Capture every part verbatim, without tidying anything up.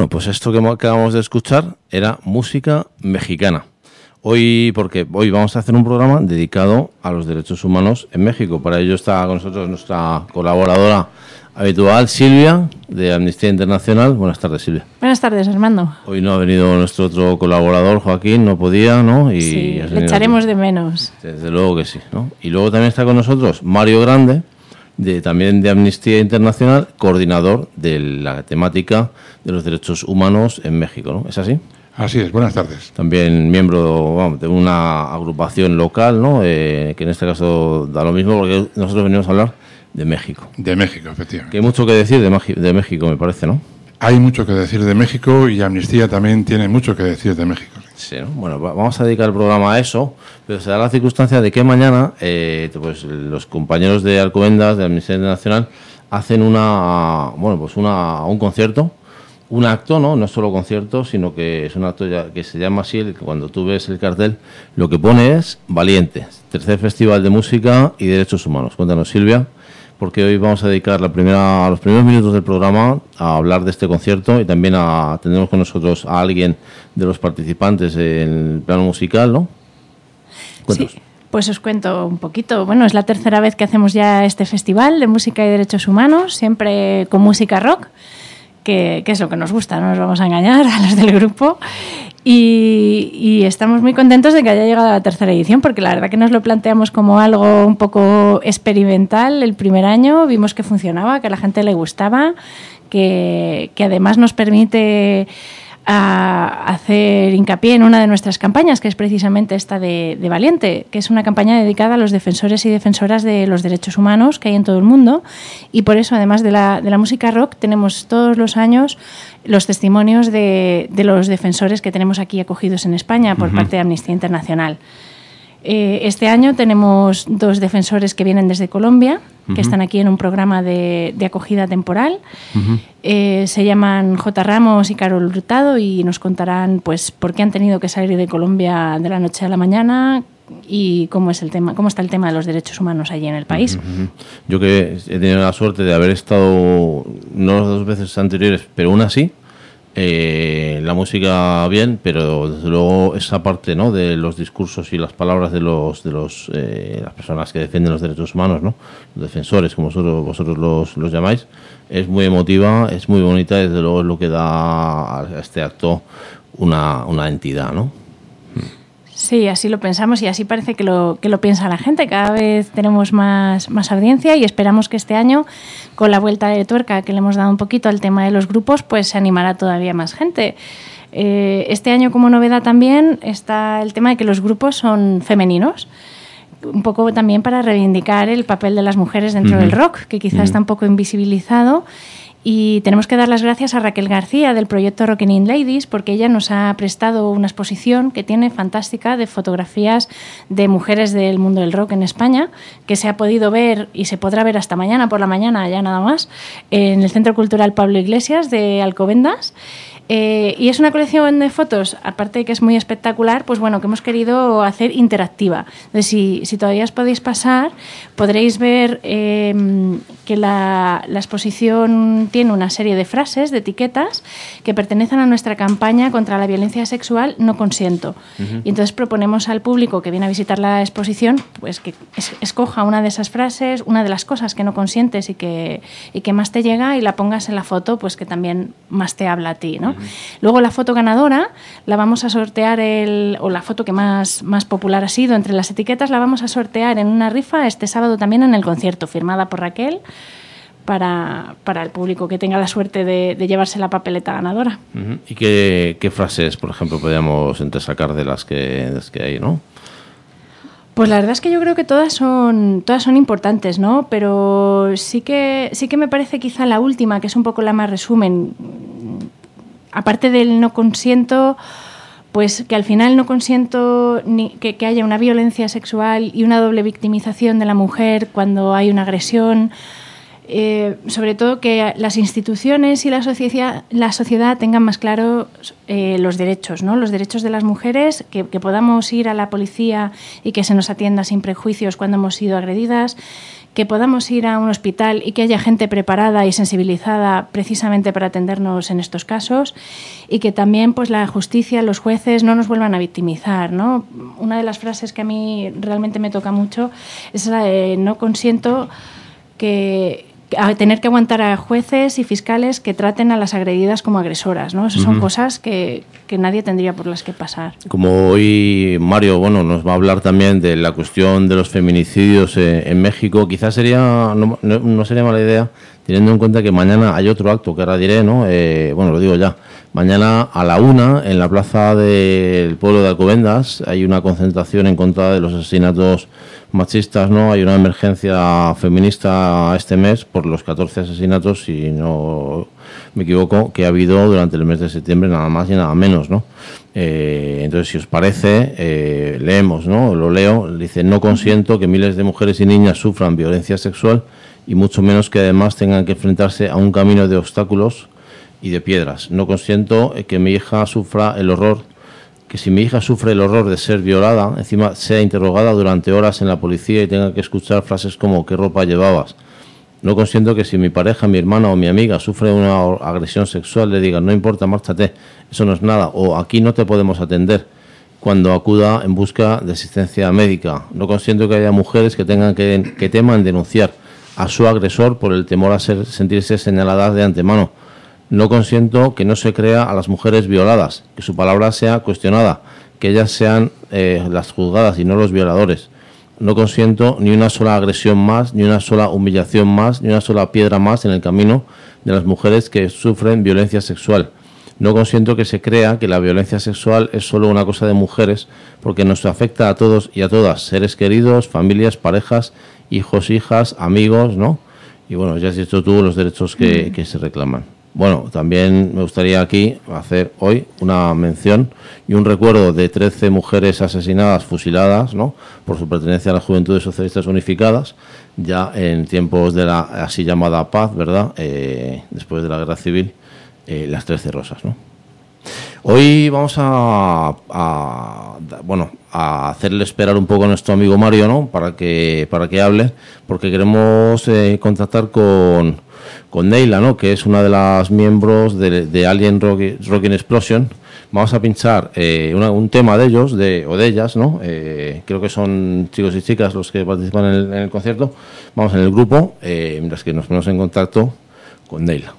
Bueno, pues esto que acabamos de escuchar era música mexicana. Hoy, porque hoy vamos a hacer un programa dedicado a los derechos humanos en México. Para ello está con nosotros nuestra colaboradora habitual, Silvia, de Amnistía Internacional. Buenas tardes, Silvia. Buenas tardes, Armando. Hoy no ha venido nuestro otro colaborador, Joaquín, no podía, ¿no? Y sí, le echaremos aquí. de menos. Desde luego que sí, ¿no? Y luego también está con nosotros Mario Grande, de también de Amnistía Internacional, coordinador de la temática de los derechos humanos en México, ¿no? ¿Es así? Así es, buenas tardes. También miembro vamos, de una agrupación local, ¿no? Eh, que en este caso da lo mismo porque nosotros venimos a hablar de México. De México, efectivamente. Que hay mucho que decir de, Magi- de México, me parece, ¿no? Hay mucho que decir de México y Amnistía también tiene mucho que decir de México. Sí, ¿no? Bueno, va- vamos a dedicar el programa a eso, pero se da la circunstancia de que mañana eh, pues los compañeros de Alcobendas, de Amnistía Internacional, hacen una, bueno, pues una, un concierto, un acto, ¿no? No es solo concierto, sino que es un acto ya, que se llama así, el, cuando tú ves el cartel, lo que pone es Valientes, tercer Festival de Música y Derechos Humanos. Cuéntanos, Silvia, porque hoy vamos a dedicar la primera, a los primeros minutos del programa a hablar de este concierto y también a tendremos con nosotros a alguien de los participantes en el plano musical, ¿no? Cuéntanos. Sí, pues os cuento un poquito. Bueno, es la tercera vez que hacemos ya este festival de música y derechos humanos, siempre con música rock, que, que es lo que nos gusta, no nos vamos a engañar a los del grupo. Y, y estamos muy contentos de que haya llegado a la tercera edición, porque la verdad que nos lo planteamos como algo un poco experimental el primer año, vimos que funcionaba, que a la gente le gustaba, que, que además nos permite a hacer hincapié en una de nuestras campañas, que es precisamente esta de, de Valiente, que es una campaña dedicada a los defensores y defensoras de los derechos humanos que hay en todo el mundo, y por eso, además de la, de la música rock, tenemos todos los años los testimonios de, de los defensores que tenemos aquí acogidos en España por uh-huh. parte de Amnistía Internacional. Eh, este año tenemos dos defensores que vienen desde Colombia, uh-huh. que están aquí en un programa de, de acogida temporal. Uh-huh. Eh, se llaman J. Ramos y Carol Hurtado y nos contarán pues por qué han tenido que salir de Colombia de la noche a la mañana y cómo es el tema, cómo está el tema de los derechos humanos allí en el país. Uh-huh. Yo que he tenido la suerte de haber estado, no las dos veces anteriores, pero una sí. Eh, la música bien, pero desde luego esa parte, ¿no?, de los discursos y las palabras de los de los eh, las personas que defienden los derechos humanos, ¿no?, los defensores, como vosotros, vosotros los, los llamáis, es muy emotiva, es muy bonita, desde luego es lo que da a este acto una, una entidad, ¿no? Sí, así lo pensamos y así parece que lo, que lo piensa la gente. Cada vez tenemos más, más audiencia y esperamos que este año, con la vuelta de tuerca que le hemos dado un poquito al tema de los grupos, pues se animará todavía más gente. Eh, este año, como novedad también, está el tema de que los grupos son femeninos, un poco también para reivindicar el papel de las mujeres dentro uh-huh. del rock, que quizás uh-huh. está un poco invisibilizado. Y tenemos que dar las gracias a Raquel García del proyecto Rockin' In Ladies, porque ella nos ha prestado una exposición que tiene fantástica de fotografías de mujeres del mundo del rock en España, que se ha podido ver y se podrá ver hasta mañana por la mañana, ya nada más, en el Centro Cultural Pablo Iglesias de Alcobendas. Eh, y es una colección de fotos, aparte de que es muy espectacular, pues bueno, que hemos querido hacer interactiva. Entonces, si, si todavía os podéis pasar, podréis ver eh, que la, la exposición tiene una serie de frases, de etiquetas, que pertenecen a nuestra campaña contra la violencia sexual No Consiento. Uh-huh. Y entonces proponemos al público que viene a visitar la exposición pues que es, escoja una de esas frases, una de las cosas que no consientes y que, y que más te llega y la pongas en la foto, pues que también más te habla a ti, ¿no? Luego la foto ganadora la vamos a sortear, el, o la foto que más, más popular ha sido entre las etiquetas, la vamos a sortear en una rifa este sábado también en el concierto, firmada por Raquel, para, para el público que tenga la suerte de, de llevarse la papeleta ganadora. Uh-huh. ¿Y qué, qué frases, por ejemplo, podríamos entresacar de las que, de las que hay, no? Pues la verdad es que yo creo que todas son todas son importantes, ¿no? Pero sí que sí que me parece quizá la última, que es un poco la más resumen. Aparte del no consiento, pues que al final no consiento ni que, que haya una violencia sexual y una doble victimización de la mujer cuando hay una agresión. Eh, sobre todo que las instituciones y la sociedad, la sociedad tengan más claro eh, los derechos, ¿no? Los derechos de las mujeres, que, que podamos ir a la policía y que se nos atienda sin prejuicios cuando hemos sido agredidas, que podamos ir a un hospital y que haya gente preparada y sensibilizada precisamente para atendernos en estos casos, y que también pues la justicia, los jueces no nos vuelvan a victimizar, ¿no? Una de las frases que a mí realmente me toca mucho es la de no consiento que a tener que aguantar a jueces y fiscales que traten a las agredidas como agresoras, ¿no? Esas son uh-huh. cosas que, que nadie tendría por las que pasar. Como hoy Mario, bueno, nos va a hablar también de la cuestión de los feminicidios eh, en México, quizás sería no, no, no sería mala idea, teniendo en cuenta que mañana hay otro acto que ahora diré, ¿no? Eh, bueno, lo digo ya. Mañana a la una, en la plaza del pueblo de Alcobendas, hay una concentración en contra de los asesinatos machistas, ¿no? Hay una emergencia feminista este mes por los catorce asesinatos, si no me equivoco, que ha habido durante el mes de septiembre, nada más y nada menos, ¿no? Eh, entonces, si os parece, eh, leemos, ¿no? Lo leo, dice: no consiento que miles de mujeres y niñas sufran violencia sexual y mucho menos que además tengan que enfrentarse a un camino de obstáculos y de piedras. No consiento que mi hija sufra el horror, que si mi hija sufre el horror de ser violada, encima sea interrogada durante horas en la policía y tenga que escuchar frases como ¿qué ropa llevabas? No consiento que si mi pareja, mi hermana o mi amiga sufre una agresión sexual le digan no importa, márchate, eso no es nada, o aquí no te podemos atender, cuando acuda en busca de asistencia médica. No consiento que haya mujeres que tengan que, que teman denunciar a su agresor por el temor a ser, sentirse señaladas de antemano. No consiento que no se crea a las mujeres violadas, que su palabra sea cuestionada, que ellas sean eh, las juzgadas y no los violadores. No consiento ni una sola agresión más, ni una sola humillación más, ni una sola piedra más en el camino de las mujeres que sufren violencia sexual. No consiento que se crea que la violencia sexual es solo una cosa de mujeres, porque nos afecta a todos y a todas, seres queridos, familias, parejas, hijos, hijas, amigos, ¿no? Y bueno, ya has dicho tú los derechos que, que se reclaman. Bueno, también me gustaría aquí hacer hoy una mención y un recuerdo de trece mujeres asesinadas, fusiladas, ¿no?, por su pertenencia a las Juventudes Socialistas Unificadas, ya en tiempos de la así llamada paz, ¿verdad?, eh, después de la Guerra Civil, eh, las trece rosas, ¿no? Hoy vamos a, a bueno a hacerle esperar un poco a nuestro amigo Mario, ¿no?, para que para que hable, porque queremos eh, contactar con con Neila, ¿no?, que es una de las miembros de, de Alien Rock, Rocking Explosion. Vamos a pinchar eh, una, un tema de ellos de, o de ellas, ¿no? Eh, creo que son chicos y chicas los que participan en el, en el concierto. Vamos en el grupo, eh, mientras que nos ponemos en contacto con Neila.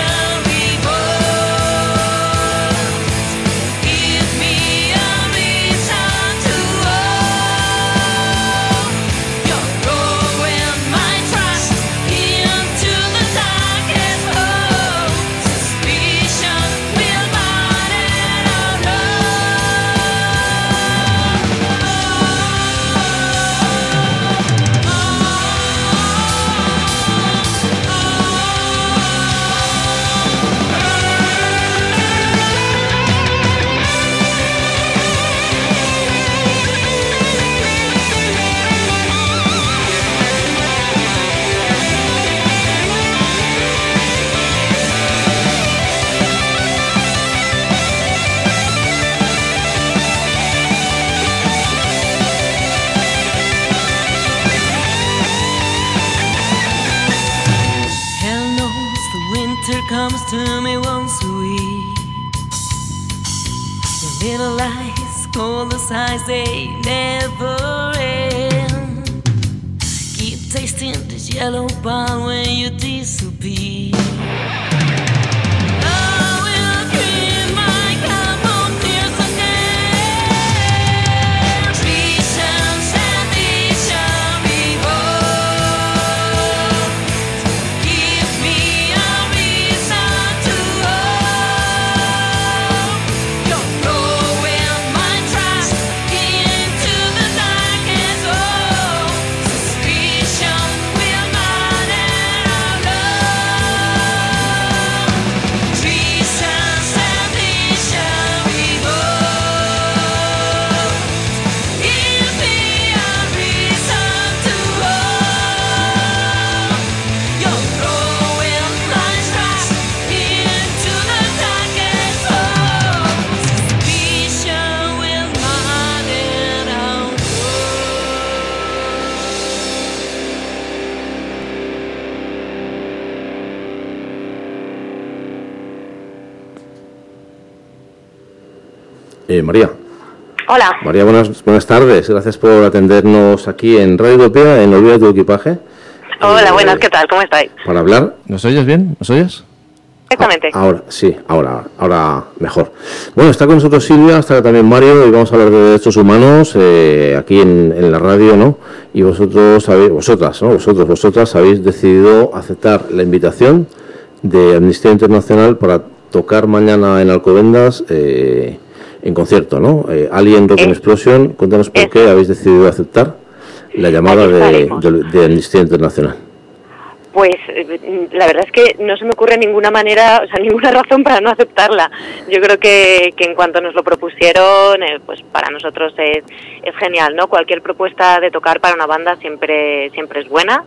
Give me a reason. all the signs they never end. Keep tasting this yellow ball when you disappear. Eh, María. Hola. María, buenas, buenas tardes. Gracias por atendernos aquí en Radio Utopía, en Olvida tu equipaje. Hola, eh, buenas, ¿qué tal? ¿Cómo estáis? Para hablar. ¿Nos oyes bien? ¿Nos oyes? Exactamente. Ah, ahora, sí, ahora, ahora mejor. Bueno, está con nosotros Silvia, está también Mario, y vamos a hablar de derechos humanos eh, aquí en, en la radio, ¿no? Y vosotros, sabéis, vosotras, ¿no? Vosotros, vosotras habéis decidido aceptar la invitación de Amnistía Internacional para tocar mañana en Alcobendas eh, en concierto, ¿no? Eh, Alien Rock eh, Explosion. Cuéntanos por eh, qué habéis decidido aceptar la llamada de, de, de Amnistía Internacional. Pues la verdad es que no se me ocurre ninguna manera, o sea, ninguna razón para no aceptarla. Yo creo que, que en cuanto nos lo propusieron, eh, pues para nosotros es, es genial, ¿no? Cualquier propuesta de tocar para una banda siempre siempre es buena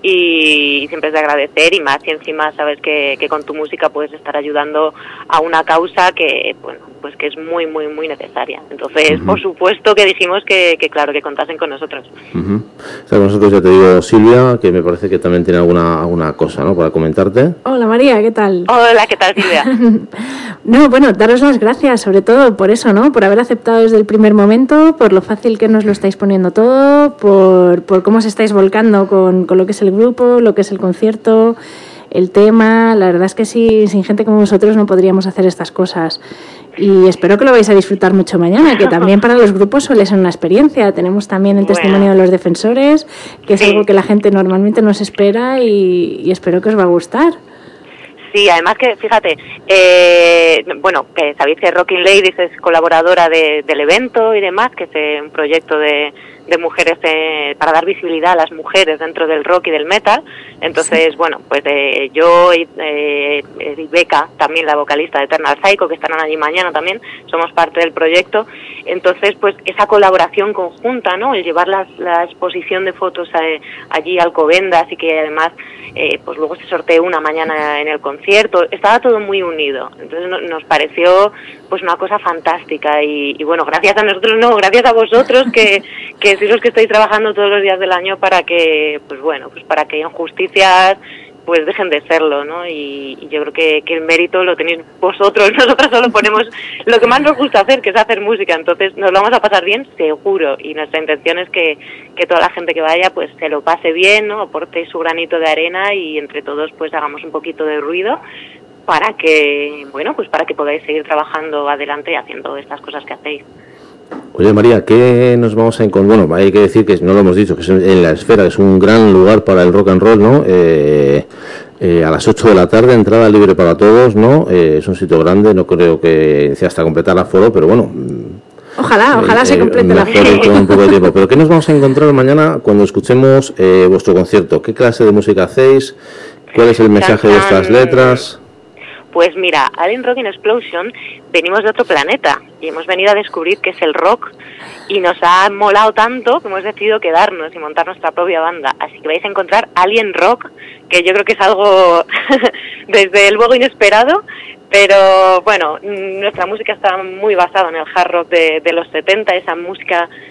y siempre es de agradecer, y más si encima sabes que, que con tu música puedes estar ayudando a una causa que, bueno, pues que es muy, muy, muy necesaria. Entonces, uh-huh. por supuesto que dijimos que, que claro, que contasen con nosotros. Uh-huh. Está con nosotros, ya te digo, Silvia, que me parece que también tiene alguna alguna cosa, ¿no?, para comentarte. Hola María, ¿qué tal? Hola, ¿qué tal, Silvia? No, bueno, daros las gracias sobre todo por eso, ¿no?, por haber aceptado desde el primer momento, por lo fácil que nos lo estáis poniendo todo, por, por cómo os estáis volcando con, con lo que es el grupo, lo que es el concierto, el tema. La verdad es que sí, sin gente como vosotros no podríamos hacer estas cosas. Y espero que lo vais a disfrutar mucho mañana, que también para los grupos suele ser una experiencia. Tenemos también el testimonio bueno. de los defensores, que es sí. algo que la gente normalmente no se espera, y, y espero que os va a gustar. Sí, además que, fíjate, eh, bueno, que sabéis que Rocking Ladies es colaboradora de, del evento y demás, que es un proyecto de, de mujeres eh, para dar visibilidad a las mujeres dentro del rock y del metal. Entonces, sí. bueno, pues eh, yo y eh, eh, Beca, también la vocalista de Eternal Psycho, que estarán allí mañana también, somos parte del proyecto. Entonces, pues esa colaboración conjunta, ¿no?, el llevar la, la exposición de fotos a, allí a Alcobendas, y que además eh, pues luego se sorteó una mañana en el concierto, estaba todo muy unido. Entonces no, nos pareció pues una cosa fantástica, y, y bueno, gracias a nosotros, no, gracias a vosotros que, que sois los que estáis trabajando todos los días del año para que, pues bueno, pues para que injusticias pues dejen de serlo, ¿no? Y, y yo creo que, que el mérito lo tenéis vosotros. Nosotros solo ponemos lo que más nos gusta hacer, que es hacer música. Entonces nos lo vamos a pasar bien, seguro, y nuestra intención es que, que toda la gente que vaya pues se lo pase bien, ¿no?, aporte su granito de arena, y entre todos pues hagamos un poquito de ruido para que, bueno, pues para que podáis seguir trabajando adelante y haciendo estas cosas que hacéis. Oye, María, ¿qué nos vamos a encontrar? Bueno, hay que decir que no lo hemos dicho, que es en la Esfera, es un gran lugar para el rock and roll, ¿no? Eh, eh, a las ocho de la tarde, entrada libre para todos, ¿no? Eh, es un sitio grande, no creo que sea hasta completar el aforo, pero bueno. Ojalá, eh, ojalá se complete el aforo. Con un poco de tiempo. Pero ¿qué nos vamos a encontrar mañana cuando escuchemos eh, vuestro concierto? ¿Qué clase de música hacéis? ¿Cuál es el mensaje de vuestras letras? Pues mira, Alien Rock Explosion venimos de otro planeta y hemos venido a descubrir qué es el rock, y nos ha molado tanto que hemos decidido quedarnos y montar nuestra propia banda. Así que vais a encontrar Alien Rock, que yo creo que es algo desde luego inesperado, pero bueno, nuestra música está muy basada en el hard rock de, de los setenta, esa música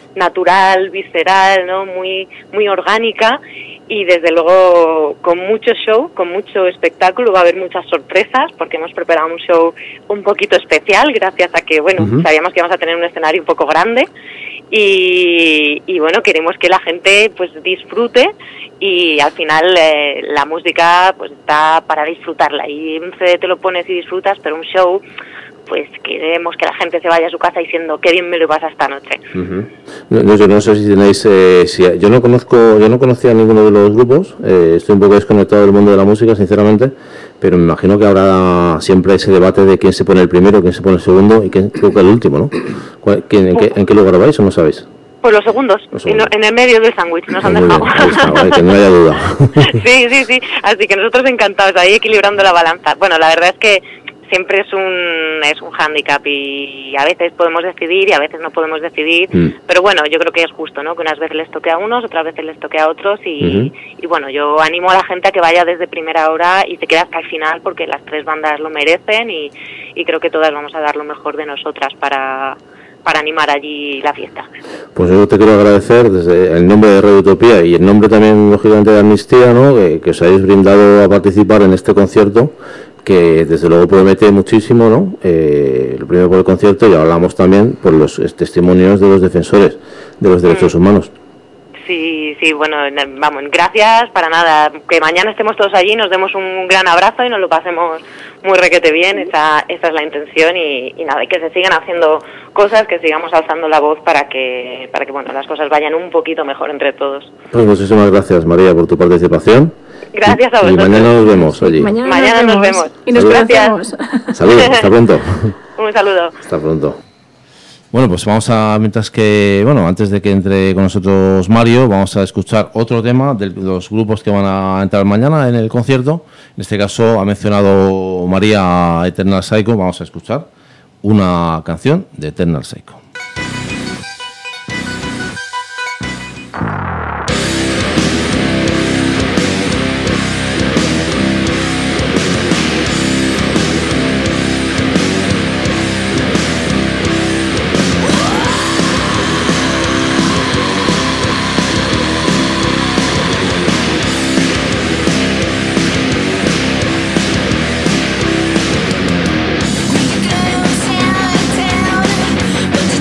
natural, visceral, ¿no? Muy, muy orgánica. Y desde luego con mucho show, con mucho espectáculo, va a haber muchas sorpresas porque hemos preparado un show un poquito especial gracias a que, bueno, uh-huh. sabíamos que íbamos a tener un escenario un poco grande y, y bueno, queremos que la gente pues disfrute y al final eh, la música pues está para disfrutarla y un C D te lo pones y disfrutas, pero un show pues queremos que la gente se vaya a su casa diciendo qué bien me lo pasa esta noche. Uh-huh. No, yo no sé si tenéis, eh, si, yo no conozco, yo no conocía a ninguno de los grupos, eh, estoy un poco desconectado del mundo de la música, sinceramente, pero me imagino que habrá siempre ese debate de quién se pone el primero, quién se pone el segundo y quién creo que el último, ¿no? ¿Quién, en, qué, ¿En qué lugar vais o no sabéis? Pues los segundos, los segundos. En, no, en el medio del sándwich nos han dejado. Está, vale, que no haya duda. Sí, sí, sí, así que nosotros encantados, ahí equilibrando la balanza. Bueno, la verdad es que siempre es un es un hándicap y a veces podemos decidir y a veces no podemos decidir, mm. pero bueno, yo creo que es justo, ¿no? Que unas veces les toque a unos, otras veces les toque a otros y, uh-huh. y bueno, yo animo a la gente a que vaya desde primera hora y se quede hasta el final porque las tres bandas lo merecen y, y creo que todas vamos a dar lo mejor de nosotras para... para animar allí la fiesta. Pues yo te quiero agradecer desde el nombre de Radio Utopía y el nombre también, lógicamente, de Amnistía, ¿no? Que, que os hayáis brindado a participar en este concierto, que desde luego promete muchísimo, ¿no? Eh, lo primero por el concierto y hablamos también por los testimonios de los defensores de los derechos mm. humanos. Sí, sí, bueno, vamos, gracias, para nada, que mañana estemos todos allí, nos demos un gran abrazo y nos lo pasemos muy requete bien, esa, esa es la intención y, y nada, y que se sigan haciendo cosas, que sigamos alzando la voz para que, para que bueno, las cosas vayan un poquito mejor entre todos. Pues muchísimas gracias, María, por tu participación. Gracias a vosotros. Y mañana nos vemos allí. Mañana, mañana nos, nos vemos. vemos. Y nos gracias. Saludos, hasta pronto. Un saludo. Hasta pronto. Bueno, pues vamos a, mientras que, bueno, antes de que entre con nosotros Mario, vamos a escuchar otro tema de los grupos que van a entrar mañana en el concierto. En este caso ha mencionado María Eternal Psycho, vamos a escuchar una canción de Eternal Psycho. But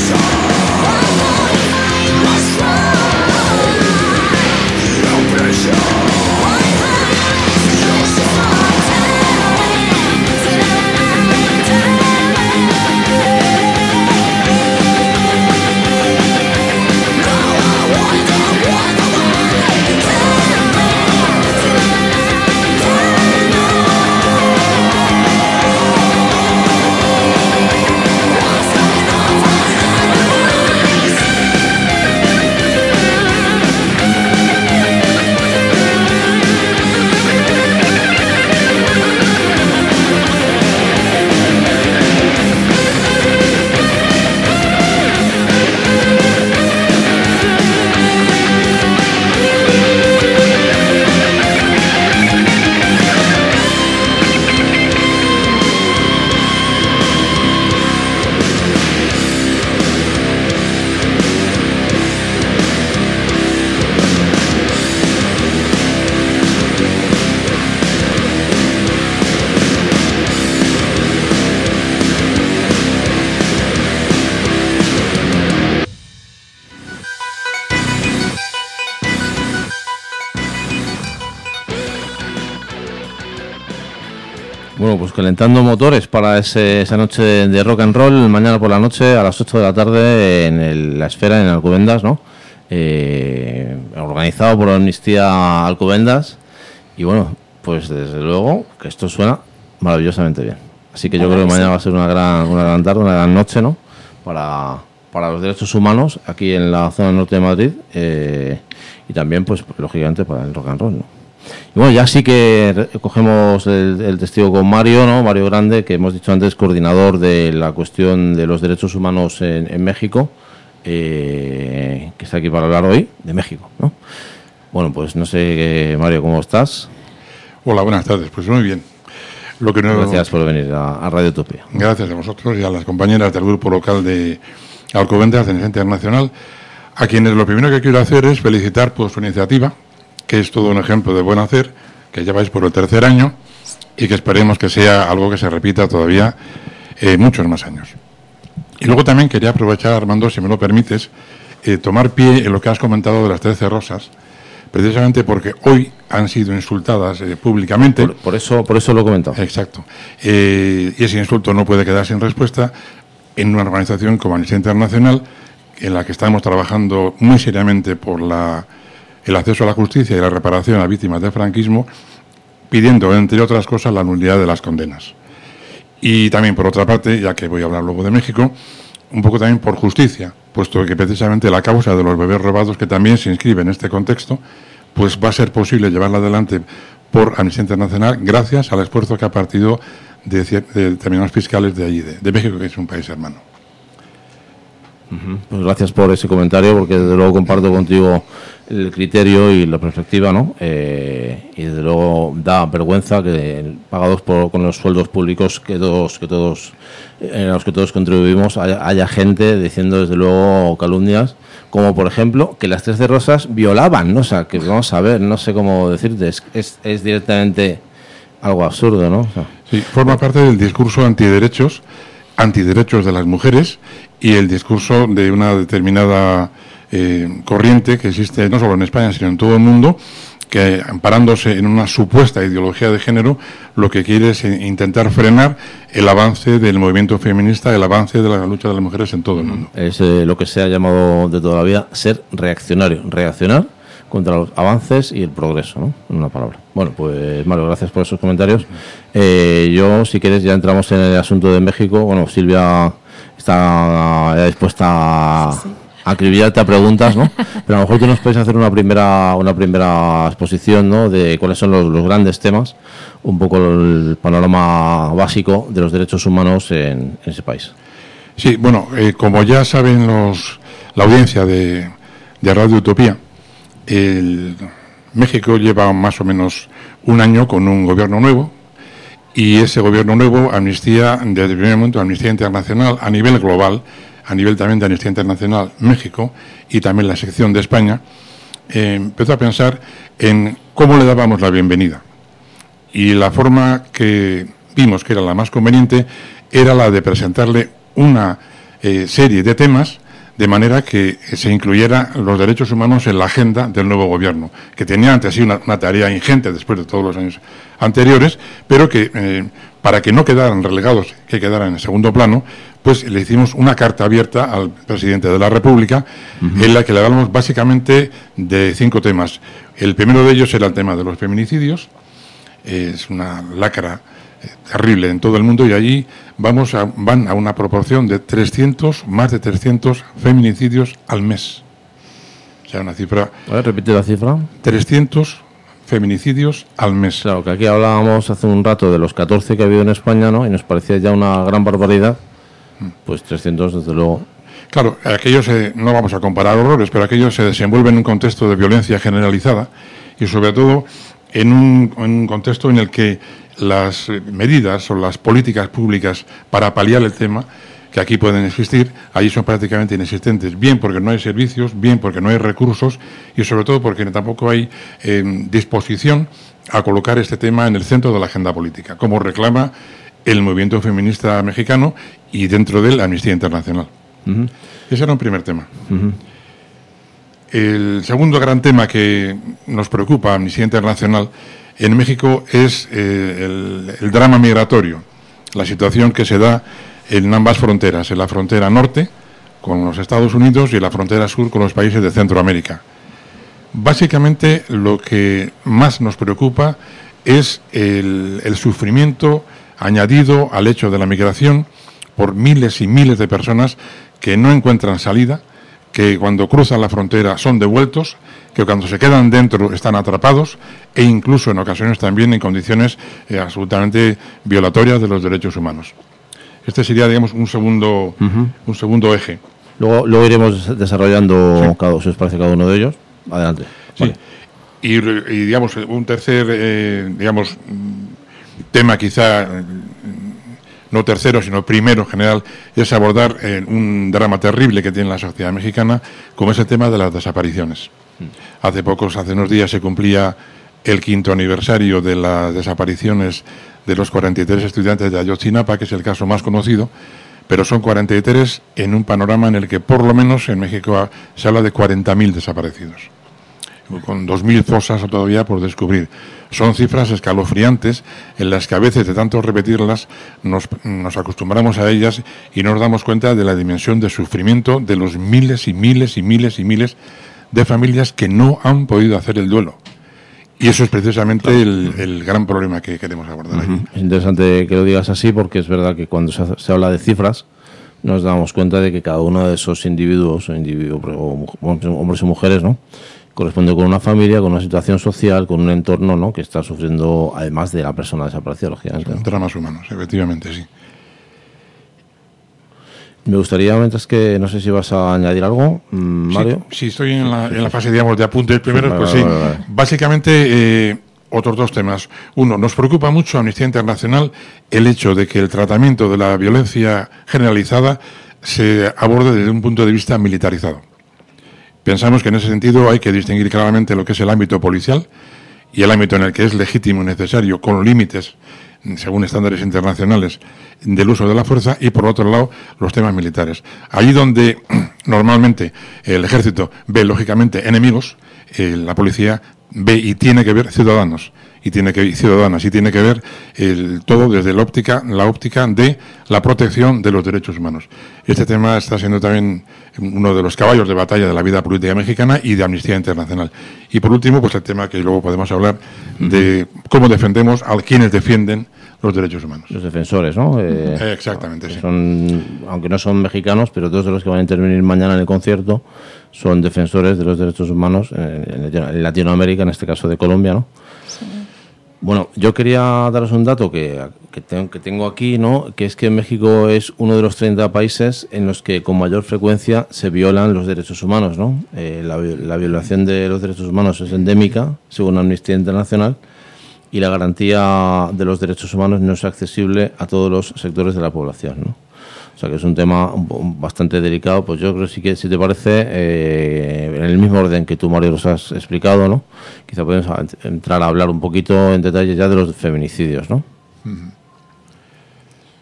Bueno, pues calentando motores para ese, esa noche de, de rock and roll, mañana por la noche a las ocho de la tarde en el, la Esfera, en Alcobendas, ¿no? Eh, organizado por Amnistía Alcobendas. Y bueno, pues desde luego que esto suena maravillosamente bien. Así que yo creo que mañana va a ser una gran, una gran tarde, una gran noche, ¿no? Para, para los derechos humanos aquí en la zona norte de Madrid eh, y también, pues, lógicamente, para el rock and roll, ¿no? Y bueno, ya sí que cogemos el, el testigo con Mario, ¿no? Mario Grande, que hemos dicho antes, coordinador de la cuestión de los derechos humanos en, en México, eh, que está aquí para hablar hoy de México, ¿no? Bueno, pues no sé, Mario, ¿cómo estás? Hola, buenas tardes. Pues muy bien. Lo que no... Gracias por venir a, a Radio Utopía. Gracias a vosotros y a las compañeras del grupo local de Alcobendas de Amnistía Internacional, a quienes lo primero que quiero hacer es felicitar por su iniciativa, que es todo un ejemplo de buen hacer, que lleváis por el tercer año y que esperemos que sea algo que se repita todavía eh, muchos más años. Y luego también quería aprovechar, Armando, si me lo permites, eh, tomar pie en lo que has comentado de las trece rosas, precisamente porque hoy han sido insultadas eh, públicamente. Por, por eso por eso lo he comentado. Exacto. Eh, y ese insulto no puede quedar sin respuesta en una organización como Amnistía Internacional, en la que estamos trabajando muy seriamente por la... el acceso a la justicia y la reparación a víctimas del franquismo, pidiendo, entre otras cosas, la nulidad de las condenas. Y también, por otra parte, ya que voy a hablar luego de México, un poco también por justicia, puesto que precisamente la causa de los bebés robados, que también se inscribe en este contexto, pues va a ser posible llevarla adelante por Amnistía Internacional gracias al esfuerzo que ha partido de, de determinados fiscales de allí, de, de México, que es un país hermano. Pues gracias por ese comentario, porque desde luego comparto contigo el criterio y la perspectiva, ¿no? Eh, y desde luego da vergüenza que pagados por, con los sueldos públicos que todos, que todos, en los que todos contribuimos, haya, haya gente diciendo desde luego calumnias, como por ejemplo que las trece rosas violaban, ¿no? O sea, que vamos a ver, no sé cómo decirte, es, es, es directamente algo absurdo, ¿no? O sea, sí, forma parte del discurso antiderechos, antiderechos de las mujeres y el discurso de una determinada eh, corriente que existe no solo en España sino en todo el mundo, que amparándose en una supuesta ideología de género lo que quiere es intentar frenar el avance del movimiento feminista, el avance de la lucha de las mujeres en todo el mundo. Es eh, lo que se ha llamado de toda la vida ser reaccionario, reaccionar contra los avances y el progreso, ¿no? En una palabra. Bueno, pues Mario, gracias por esos comentarios. Eh, yo, si quieres, ya entramos en el asunto de México. Bueno, Silvia está ya dispuesta a, sí, sí. a acribillarte a preguntas, ¿no? Pero a lo mejor tú nos puedes hacer una primera una primera exposición, ¿no? De cuáles son los, los grandes temas, un poco el panorama básico de los derechos humanos en, en ese país. Sí, bueno, eh, como ya saben los la audiencia de, de Radio Utopía, el México lleva más o menos un año con un gobierno nuevo y ese gobierno nuevo, Amnistía, desde el primer momento, Amnistía Internacional a nivel global, a nivel también de Amnistía Internacional México y también la sección de España, eh, empezó a pensar en cómo le dábamos la bienvenida. Y la forma que vimos que era la más conveniente era la de presentarle una eh, serie de temas, de manera que se incluyera los derechos humanos en la agenda del nuevo gobierno, que tenía ante sí una, una tarea ingente después de todos los años anteriores, pero que eh, para que no quedaran relegados, que quedaran en segundo plano, pues le hicimos una carta abierta al presidente de la República, uh-huh. en la que le hablamos básicamente de cinco temas. El primero de ellos era el tema de los feminicidios, eh, es una lacra terrible en todo el mundo, y allí vamos a, van a una proporción de trescientos, más de trescientos feminicidios al mes. O sea, una cifra... A ver, repite la cifra. trescientos feminicidios al mes. Claro, que aquí hablábamos hace un rato de los catorce que ha habido en España, ¿no? Y nos parecía ya una gran barbaridad. Pues trescientos, desde luego. Claro, aquellos, eh, no vamos a comparar horrores, pero aquellos se desenvuelven en un contexto de violencia generalizada y sobre todo en un, en un contexto en el que las medidas o las políticas públicas para paliar el tema, que aquí pueden existir, allí son prácticamente inexistentes, bien porque no hay servicios, bien porque no hay recursos y sobre todo porque tampoco hay eh, disposición a colocar este tema en el centro de la agenda política, como reclama el movimiento feminista mexicano y dentro de él Amnistía Internacional. Uh-huh. Ese era un primer tema. Uh-huh. El segundo gran tema que nos preocupa a Amnistía Internacional en México es eh, el, el drama migratorio, la situación que se da en ambas fronteras, en la frontera norte con los Estados Unidos y en la frontera sur con los países de Centroamérica. Básicamente lo que más nos preocupa es el, el sufrimiento añadido al hecho de la migración por miles y miles de personas que no encuentran salida, que cuando cruzan la frontera son devueltos, que cuando se quedan dentro están atrapados e incluso en ocasiones también en condiciones eh, absolutamente violatorias de los derechos humanos. Este sería, digamos, un segundo, uh-huh. un segundo eje. Luego, luego iremos desarrollando, sí. cada, si os parece, cada uno de ellos. Adelante. Sí. Vale. Y, y, digamos, un tercer, eh, digamos, tema quizá, no tercero, sino primero en general, es abordar eh, un drama terrible que tiene la sociedad mexicana, como es el tema de las desapariciones. Mm. Hace pocos, hace unos días, se cumplía el quinto aniversario de las desapariciones de los cuarenta y tres estudiantes de Ayotzinapa, que es el caso más conocido, pero son cuarenta y tres en un panorama en el que por lo menos en México se habla de cuarenta mil desaparecidos, con dos mil fosas todavía por descubrir. Son cifras escalofriantes en las que a veces de tanto repetirlas nos, nos acostumbramos a ellas y no nos damos cuenta de la dimensión de sufrimiento de los miles y miles y miles y miles de familias que no han podido hacer el duelo. Y eso es precisamente claro. el, el gran problema que queremos abordar aquí. Es interesante que lo digas así porque es verdad que cuando se, hace, se habla de cifras nos damos cuenta de que cada uno de esos individuos, o, individuos, o hombres y mujeres, ¿no?, corresponde con una familia, con una situación social, con un entorno, ¿no?, que está sufriendo, además de la persona desaparecida, lógicamente, ¿no? Dramas humanos, efectivamente, sí. Me gustaría, mientras que no sé si vas a añadir algo, Mario. Sí, sí estoy en la, en la fase, digamos, de apuntes primeros, sí, pues sí. Vale, vale, vale. Básicamente, eh, otros dos temas. Uno, nos preocupa mucho a Amnistía Internacional el hecho de que el tratamiento de la violencia generalizada se aborde desde un punto de vista militarizado. Pensamos que en ese sentido hay que distinguir claramente lo que es el ámbito policial y el ámbito en el que es legítimo y necesario, con límites, según estándares internacionales, del uso de la fuerza, y por otro lado los temas militares. Allí donde normalmente el ejército ve lógicamente enemigos, eh, la policía ve y tiene que ver ciudadanos y tiene que ciudadanas y tiene que ver el, todo desde la óptica la óptica de la protección de los derechos humanos. Este tema está siendo también uno de los caballos de batalla de la vida política mexicana y de Amnistía Internacional. Y por último, pues el tema que luego podemos hablar de cómo defendemos a quienes defienden los derechos humanos. Los defensores, ¿no? Eh, Exactamente, sí. Son, aunque no son mexicanos, pero dos de los que van a intervenir mañana en el concierto son defensores de los derechos humanos en, en Latinoamérica, en este caso de Colombia, ¿no? Sí. Bueno, yo quería daros un dato que, que, tengo, que tengo aquí, ¿no?, que es que México es uno de los treinta países en los que con mayor frecuencia se violan los derechos humanos, ¿no? Eh, la, la violación de los derechos humanos es endémica, según Amnistía Internacional, y la garantía de los derechos humanos no es accesible a todos los sectores de la población, ¿no? O sea que es un tema bastante delicado. Pues yo creo que sí que, si te parece, eh, en el mismo orden que tú, Mario, los has explicado, ¿no?, quizá podemos entrar a hablar un poquito en detalle ya de los feminicidios, ¿no?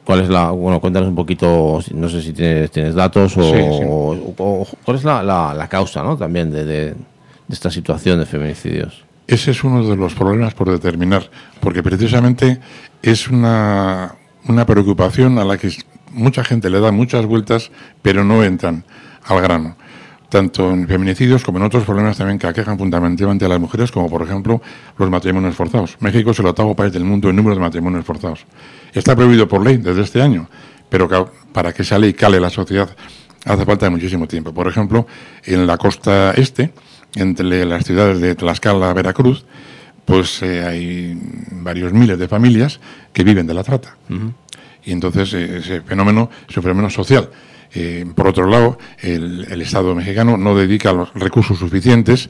¿Cuál es la, bueno, cuéntanos un poquito, no sé si tienes, tienes datos o, sí, sí. o, o cuál es la, la, la causa, ¿no? También de, de, de esta situación de feminicidios. Ese es uno de los problemas por determinar, porque precisamente es una, una preocupación a la que mucha gente le da muchas vueltas, pero no entran al grano. Tanto en feminicidios como en otros problemas también que aquejan fundamentalmente a las mujeres, como por ejemplo los matrimonios forzados. México es el octavo país del mundo en número de matrimonios forzados. Está prohibido por ley desde este año, pero que para que esa ley cale la sociedad hace falta muchísimo tiempo. Por ejemplo, en la costa este, entre las ciudades de Tlaxcala y Veracruz, pues eh, hay varios miles de familias que viven de la trata. Uh-huh. Y entonces eh, ese fenómeno es un fenómeno social. Eh, por otro lado, el, el Estado mexicano no dedica los recursos suficientes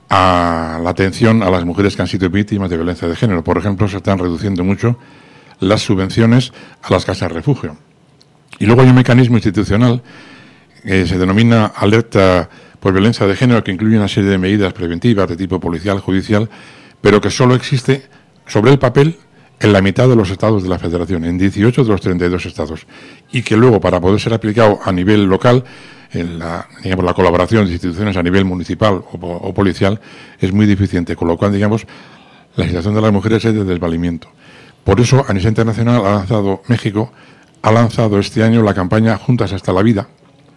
a la atención a las mujeres que han sido víctimas de violencia de género. Por ejemplo, se están reduciendo mucho las subvenciones a las casas refugio. Y luego hay un mecanismo institucional que se denomina alerta por violencia de género, que incluye una serie de medidas preventivas de tipo policial, judicial, pero que solo existe sobre el papel en la mitad de los estados de la Federación, en dieciocho de los treinta y dos estados, y que luego, para poder ser aplicado a nivel local, en la, digamos, la colaboración de instituciones a nivel municipal o, o policial es muy deficiente, con lo cual, digamos, la situación de las mujeres es de desvalimiento. Por eso, Amnistía Internacional ha lanzado, México ha lanzado este año la campaña Juntas hasta la Vida,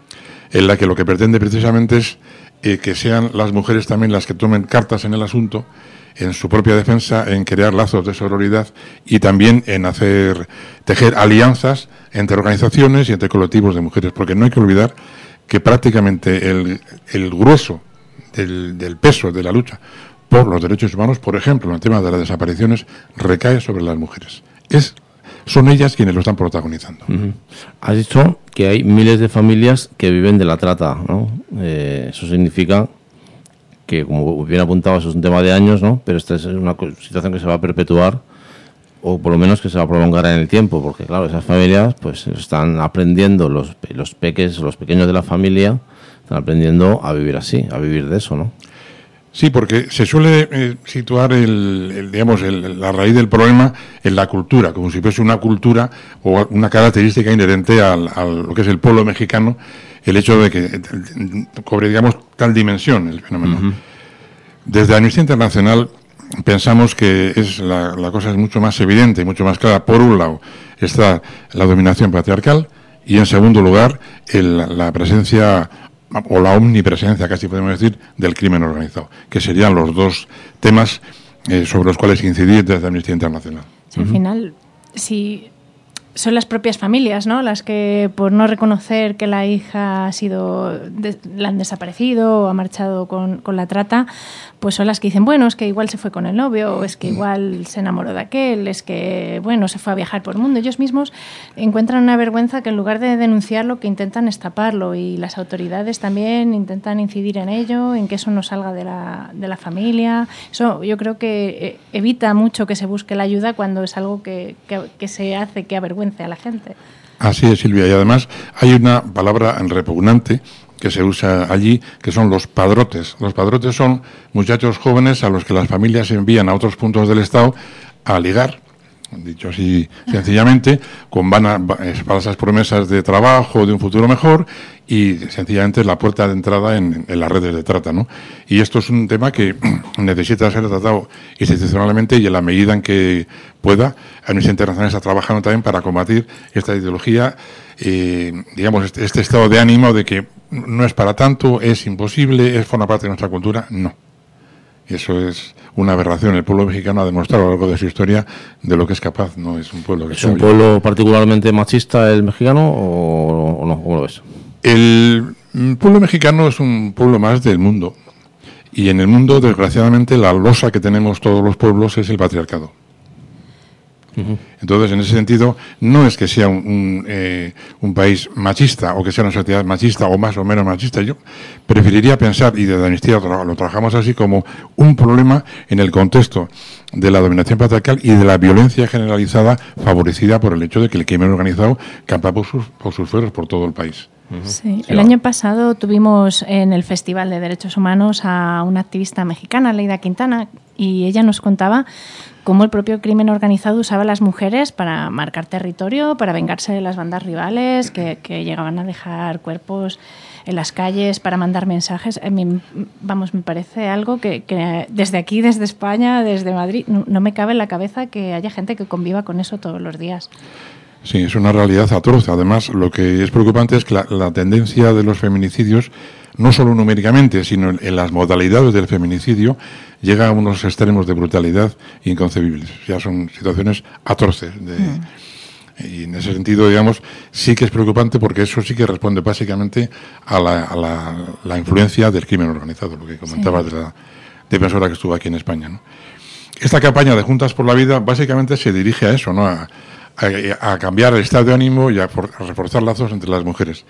en la que lo que pretende precisamente es eh, que sean las mujeres también las que tomen cartas en el asunto, en su propia defensa, en crear lazos de sororidad y también en hacer tejer alianzas entre organizaciones y entre colectivos de mujeres, porque no hay que olvidar que prácticamente el, el grueso del, del peso de la lucha por los derechos humanos, por ejemplo, en el tema de las desapariciones, recae sobre las mujeres. Es Son ellas quienes lo están protagonizando. Uh-huh. Has dicho que hay miles de familias que viven de la trata, ¿no? Eh, eso significa que, como bien apuntaba, eso es un tema de años, ¿no? Pero esta es una situación que se va a perpetuar, o por lo menos que se va a prolongar en el tiempo, porque claro, esas familias pues están aprendiendo, los, los peques, los pequeños de la familia, están aprendiendo a vivir así, a vivir de eso, ¿no? Sí, porque se suele eh, situar el, el, digamos, el, la raíz del problema en la cultura, como si fuese una cultura o una característica inherente al, a lo que es el pueblo mexicano, el hecho de que cobre, digamos, tal dimensión el fenómeno. Uh-huh. Desde Amnistía Internacional pensamos que es la, la cosa es mucho más evidente y mucho más clara. Por un lado está la dominación patriarcal y, en segundo lugar, el, la presencia o la omnipresencia, casi podemos decir, del crimen organizado, que serían los dos temas eh, sobre los cuales incidir desde Amnistía Internacional. Sí, al final, si son las propias familias, ¿no?, las que, por no reconocer que la hija ha sido de, la han desaparecido o ha marchado con, con la trata, pues son las que dicen, bueno, es que igual se fue con el novio, o es que igual se enamoró de aquel, es que, bueno, se fue a viajar por el mundo. Ellos mismos encuentran una vergüenza que, en lugar de denunciarlo, que intentan estaparlo, y las autoridades también intentan incidir en ello, en que eso no salga de la, de la familia. Eso yo creo que evita mucho que se busque la ayuda cuando es algo que, que, que se hace que avergüenza a la gente. Así es, Silvia, y además hay una palabra repugnante que se usa allí, que son los padrotes. Los padrotes son muchachos jóvenes a los que las familias envían a otros puntos del Estado a ligar, dicho así sencillamente, con vanas, falsas promesas de trabajo, de un futuro mejor, y sencillamente es la puerta de entrada en, en las redes de trata, ¿no? Y esto es un tema que necesita ser tratado institucionalmente, y en la medida en que pueda, Amnistía Internacional está trabajando también para combatir esta ideología, eh, digamos, este, este estado de ánimo de que no es para tanto, es imposible, es forma parte de nuestra cultura. No. Eso es una aberración. El pueblo mexicano ha demostrado a lo largo de su historia de lo que es capaz. No es un pueblo que ¿Es un pueblo particularmente machista el mexicano o, o no? ¿Cómo lo ves? El pueblo mexicano es un pueblo más del mundo. Y en el mundo, desgraciadamente, la losa que tenemos todos los pueblos es el patriarcado. Uh-huh. Entonces, en ese sentido, no es que sea un, un, eh, un país machista o que sea una sociedad machista o más o menos machista. Yo preferiría pensar, y desde Amnistía lo, lo trabajamos así, como un problema en el contexto de la dominación patriarcal y de la violencia generalizada favorecida por el hecho de que el crimen organizado campa por sus, por sus fueros por todo el país. Sí. El año pasado tuvimos en el Festival de Derechos Humanos a una activista mexicana, Leida Quintana, y ella nos contaba cómo el propio crimen organizado usaba a las mujeres para marcar territorio, para vengarse de las bandas rivales, que, que llegaban a dejar cuerpos en las calles para mandar mensajes. A mí, vamos, me parece algo que, que desde aquí, desde España, desde Madrid, no, no me cabe en la cabeza que haya gente que conviva con eso todos los días. Sí, es una realidad atroz. Además, lo que es preocupante es que la, la tendencia de los feminicidios, no solo numéricamente, sino en, en las modalidades del feminicidio, llega a unos extremos de brutalidad inconcebibles. Ya son situaciones atroces. De, mm. Y en ese sentido, digamos, sí que es preocupante porque eso sí que responde básicamente a la, a la, la influencia del crimen organizado, lo que comentaba sí. de la defensora que estuvo aquí en España, ¿no? Esta campaña de Juntas por la Vida básicamente se dirige a eso, ¿no? A, a, a cambiar el estado de ánimo y a, for, a reforzar lazos entre las mujeres.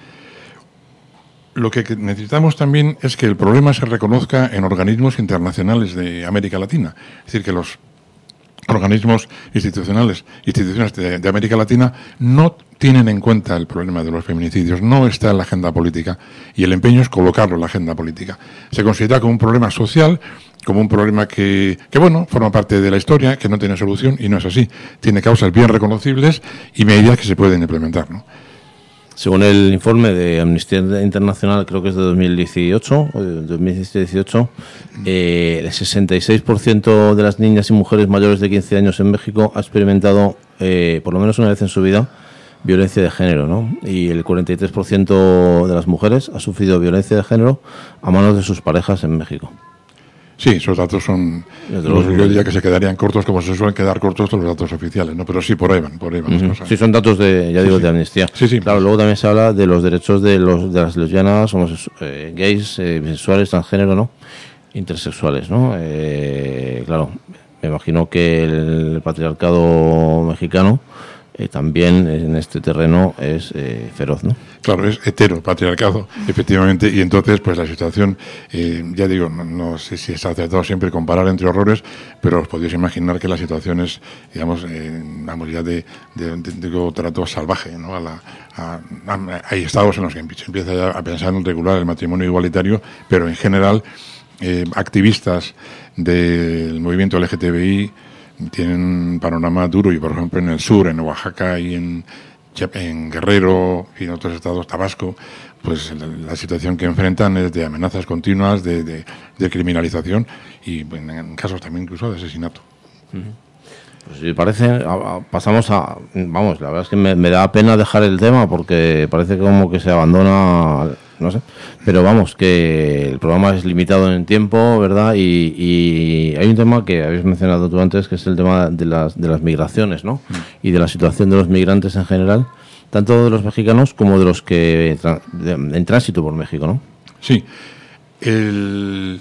Lo que necesitamos también es que el problema se reconozca en organismos internacionales de América Latina. Es decir, que los organismos institucionales, instituciones de, de América Latina no tienen en cuenta el problema de los feminicidios, no está en la agenda política y el empeño es colocarlo en la agenda política. Se considera como un problema social, como un problema que, que bueno, forma parte de la historia, que no tiene solución y no es así. Tiene causas bien reconocibles y medidas que se pueden implementar, ¿no? Según el informe de Amnistía Internacional, creo que es de dos mil dieciocho, dos mil dieciocho, eh, el sesenta y seis por ciento de las niñas y mujeres mayores de quince años en México ha experimentado, eh, por lo menos una vez en su vida, violencia de género, ¿no? Y el cuarenta y tres por ciento de las mujeres ha sufrido violencia de género a manos de sus parejas en México. Sí, esos datos son, los, yo diría que se quedarían cortos como se suelen quedar cortos todos los datos oficiales, ¿no? Pero sí, por ahí van, por ahí van uh-huh. las cosas. Sí, son datos de, ya digo, sí, sí. de Amnistía. Sí, sí. Claro, luego también se habla de los derechos de los de las lesbianas, homosexu- eh, gays, eh, bisexuales, transgénero, ¿no? Intersexuales, ¿no? Eh, claro, me imagino que el patriarcado mexicano eh, también en este terreno es eh, feroz, ¿no? Claro, es hetero, patriarcado, efectivamente, y entonces pues la situación, eh, ya digo, no, no sé si es acertado siempre comparar entre horrores, pero os podéis imaginar que la situación es, digamos, eh, vamos ya de, de, de, de trato salvaje, ¿no? A la, a, a, hay estados en los que se empieza ya a pensar en regular el matrimonio igualitario, pero en general eh, activistas del movimiento L G T B I tienen un panorama duro y, por ejemplo, en el sur, en Oaxaca y en, en Guerrero y en otros estados, Tabasco, pues la, la situación que enfrentan es de amenazas continuas, de, de, de criminalización y bueno, en casos también incluso de asesinato. Pues si parece, pasamos a, vamos, la verdad es que me, me da pena dejar el tema porque parece como que se abandona, no sé, pero vamos, que el programa es limitado en el tiempo, ¿verdad? Y, y hay un tema que habéis mencionado tú antes, que es el tema de las, de las migraciones, ¿no? Mm. Y de la situación de los migrantes en general, tanto de los mexicanos como de los que de, en tránsito por México, ¿no? Sí. El...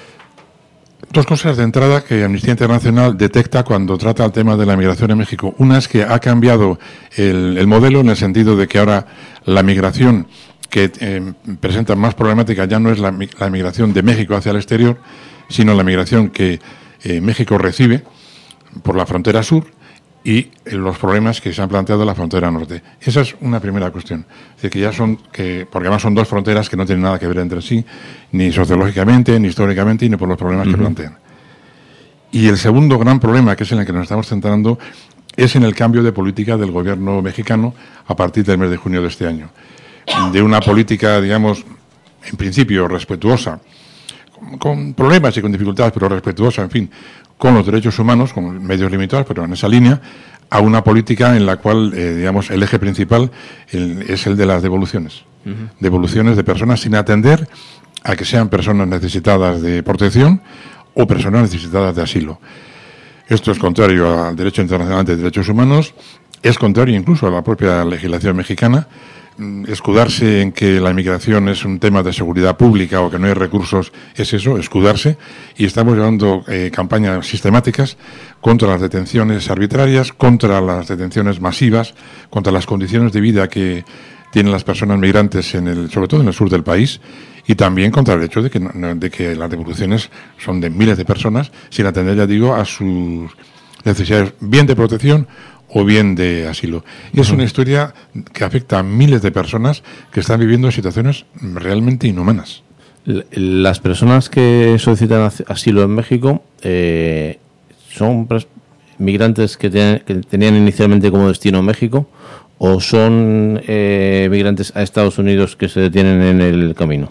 Dos cosas de entrada que Amnistía Internacional detecta cuando trata el tema de la migración en México. Una es que ha cambiado el, el modelo en el sentido de que ahora la migración que eh, presenta más problemática ya no es la, la migración de México hacia el exterior, sino la migración que eh, México recibe por la frontera sur y los problemas que se han planteado en la frontera norte. Esa es una primera cuestión. Es decir, que ya son, que, porque además son dos fronteras que no tienen nada que ver entre sí, ni sociológicamente, ni históricamente, ni por los problemas uh-huh. que plantean. Y el segundo gran problema, que es en el que nos estamos centrando, es en el cambio de política del gobierno mexicano a partir del mes de junio de este año. De una política, digamos, en principio respetuosa, con, con problemas y con dificultades, pero respetuosa, en fin, con los derechos humanos, con medios limitados, pero en esa línea, a una política en la cual, eh, digamos, el eje principal el, es el de las devoluciones. Uh-huh. Devoluciones de personas sin atender a que sean personas necesitadas de protección o personas necesitadas de asilo. Esto es contrario al derecho internacional de derechos humanos, es contrario incluso a la propia legislación mexicana. Escudarse en que la inmigración es un tema de seguridad pública o que no hay recursos es eso, escudarse, y estamos llevando eh, campañas sistemáticas contra las detenciones arbitrarias, contra las detenciones masivas, contra las condiciones de vida que tienen las personas migrantes, en el, sobre todo en el sur del país, y también contra el hecho de que, de que las devoluciones son de miles de personas sin atender, ya digo, a sus necesidades bien de protección o bien de asilo. Y es una historia que afecta a miles de personas que están viviendo situaciones realmente inhumanas. Las personas que solicitan asilo en México eh, son migrantes que, ten, que tenían inicialmente como destino México, o son eh, migrantes a Estados Unidos que se detienen en el camino.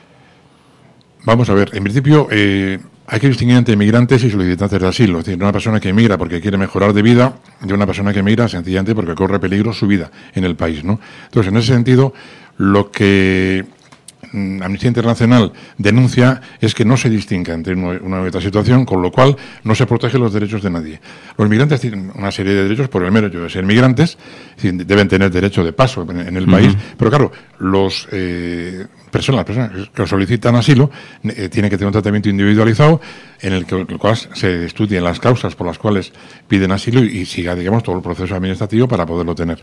Vamos a ver, en principio eh, hay que distinguir entre migrantes y solicitantes de asilo. Es decir, una persona que emigra porque quiere mejorar de vida de una persona que emigra sencillamente porque corre peligro su vida en el país, ¿no? Entonces, en ese sentido, lo que Amnistía Internacional denuncia es que no se distingue entre una y otra situación, con lo cual no se protegen los derechos de nadie. Los migrantes tienen una serie de derechos por el mero hecho de ser migrantes, deben tener derecho de paso en el uh-huh. país, pero claro, los eh, personas, las personas que solicitan asilo eh, tienen que tener un tratamiento individualizado en el, que, el cual se estudien las causas por las cuales piden asilo y, y siga, digamos, todo el proceso administrativo para poderlo tener.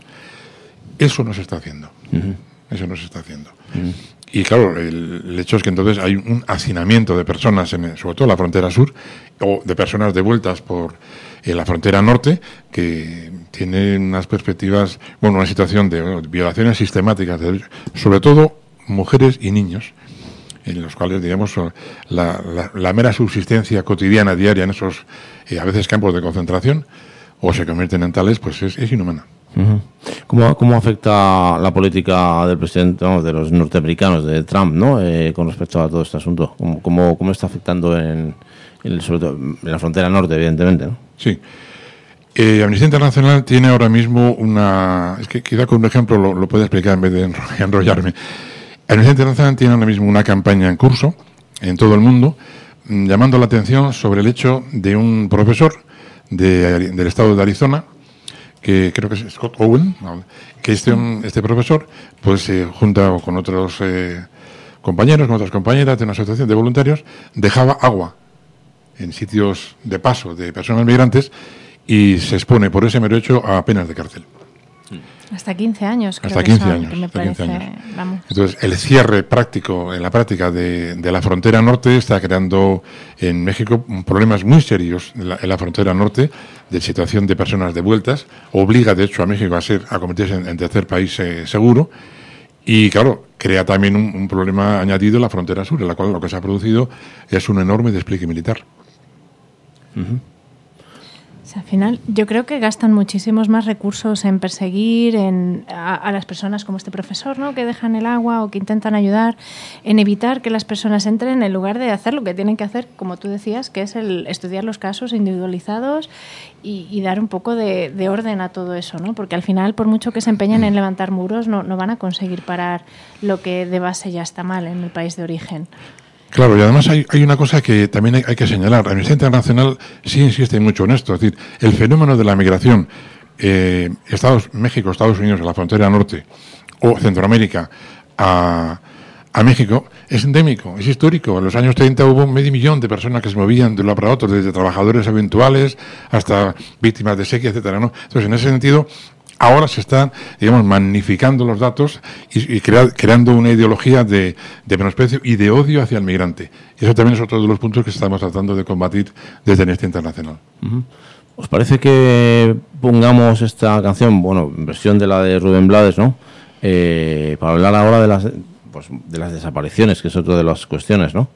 Eso no se está haciendo. Uh-huh. Eso no se está haciendo. Uh-huh. Y claro, el, el hecho es que entonces hay un hacinamiento de personas, en, sobre todo en la frontera sur, o de personas devueltas por en la frontera norte, que tienen unas perspectivas, bueno, una situación de bueno, violaciones sistemáticas de derechos, sobre todo mujeres y niños, en los cuales, digamos, la, la, la mera subsistencia cotidiana, diaria, en esos, eh, a veces, campos de concentración, o se convierten en tales, pues es, es inhumana. Uh-huh. ¿Cómo, ¿Cómo afecta la política del presidente, vamos, de los norteamericanos, de Trump, ¿no? Eh, con respecto a todo este asunto? ¿Cómo, cómo, cómo está afectando en, en, sobre todo en la frontera norte, evidentemente, ¿no? Sí. Eh, Amnistía Internacional tiene ahora mismo una... Es que quizá con un ejemplo lo, lo puede explicar en vez de enrollarme. Amnistía Internacional tiene ahora mismo una campaña en curso en todo el mundo, llamando la atención sobre el hecho de un profesor de, del estado de Arizona, que creo que es Scott Owen, que este, este profesor, pues eh, junto con otros eh, compañeros, con otras compañeras de una asociación de voluntarios, dejaba agua en sitios de paso de personas migrantes y se expone por ese mero hecho a penas de cárcel. Hasta quince años, creo hasta que quince son, años, que me hasta parece, quince años. Vamos. Entonces, el cierre práctico, en la práctica de, de la frontera norte, está creando en México problemas muy serios en la, en la frontera norte, de situación de personas devueltas, obliga de hecho a México a ser a convertirse en, en tercer país eh, seguro, y claro, crea también un, un problema añadido en la frontera sur, en la cual lo que se ha producido es un enorme despliegue militar. Uh-huh. Al final, yo creo que gastan muchísimos más recursos en perseguir en, a, a las personas como este profesor, ¿no? Que dejan el agua o que intentan ayudar, en evitar que las personas entren, en lugar de hacer lo que tienen que hacer, como tú decías, que es el estudiar los casos individualizados y, y dar un poco de, de orden a todo eso, ¿no? Porque al final, por mucho que se empeñen en levantar muros, no, no van a conseguir parar lo que de base ya está mal en el país de origen. Claro, y además hay, hay una cosa que también hay, hay que señalar. Amnistía Internacional sí insiste mucho en esto. Es decir, el fenómeno de la migración, eh, Estados, México, Estados Unidos, en la frontera norte, o Centroamérica, a, a México, es endémico, es histórico. En los años treinta hubo medio millón de personas que se movían de un lado para otro, desde trabajadores eventuales hasta víctimas de sequía, etcétera, ¿no? Entonces, en ese sentido, ahora se están, digamos, magnificando los datos y, y crea, creando una ideología de, de menosprecio y de odio hacia el migrante. Y eso también es otro de los puntos que estamos tratando de combatir desde Amnistía Internacional. Uh-huh. ¿Os parece que pongamos esta canción, bueno, en versión de la de Rubén Blades, ¿no? Eh, para hablar ahora de las, pues, de las desapariciones, que es otra de las cuestiones, ¿no?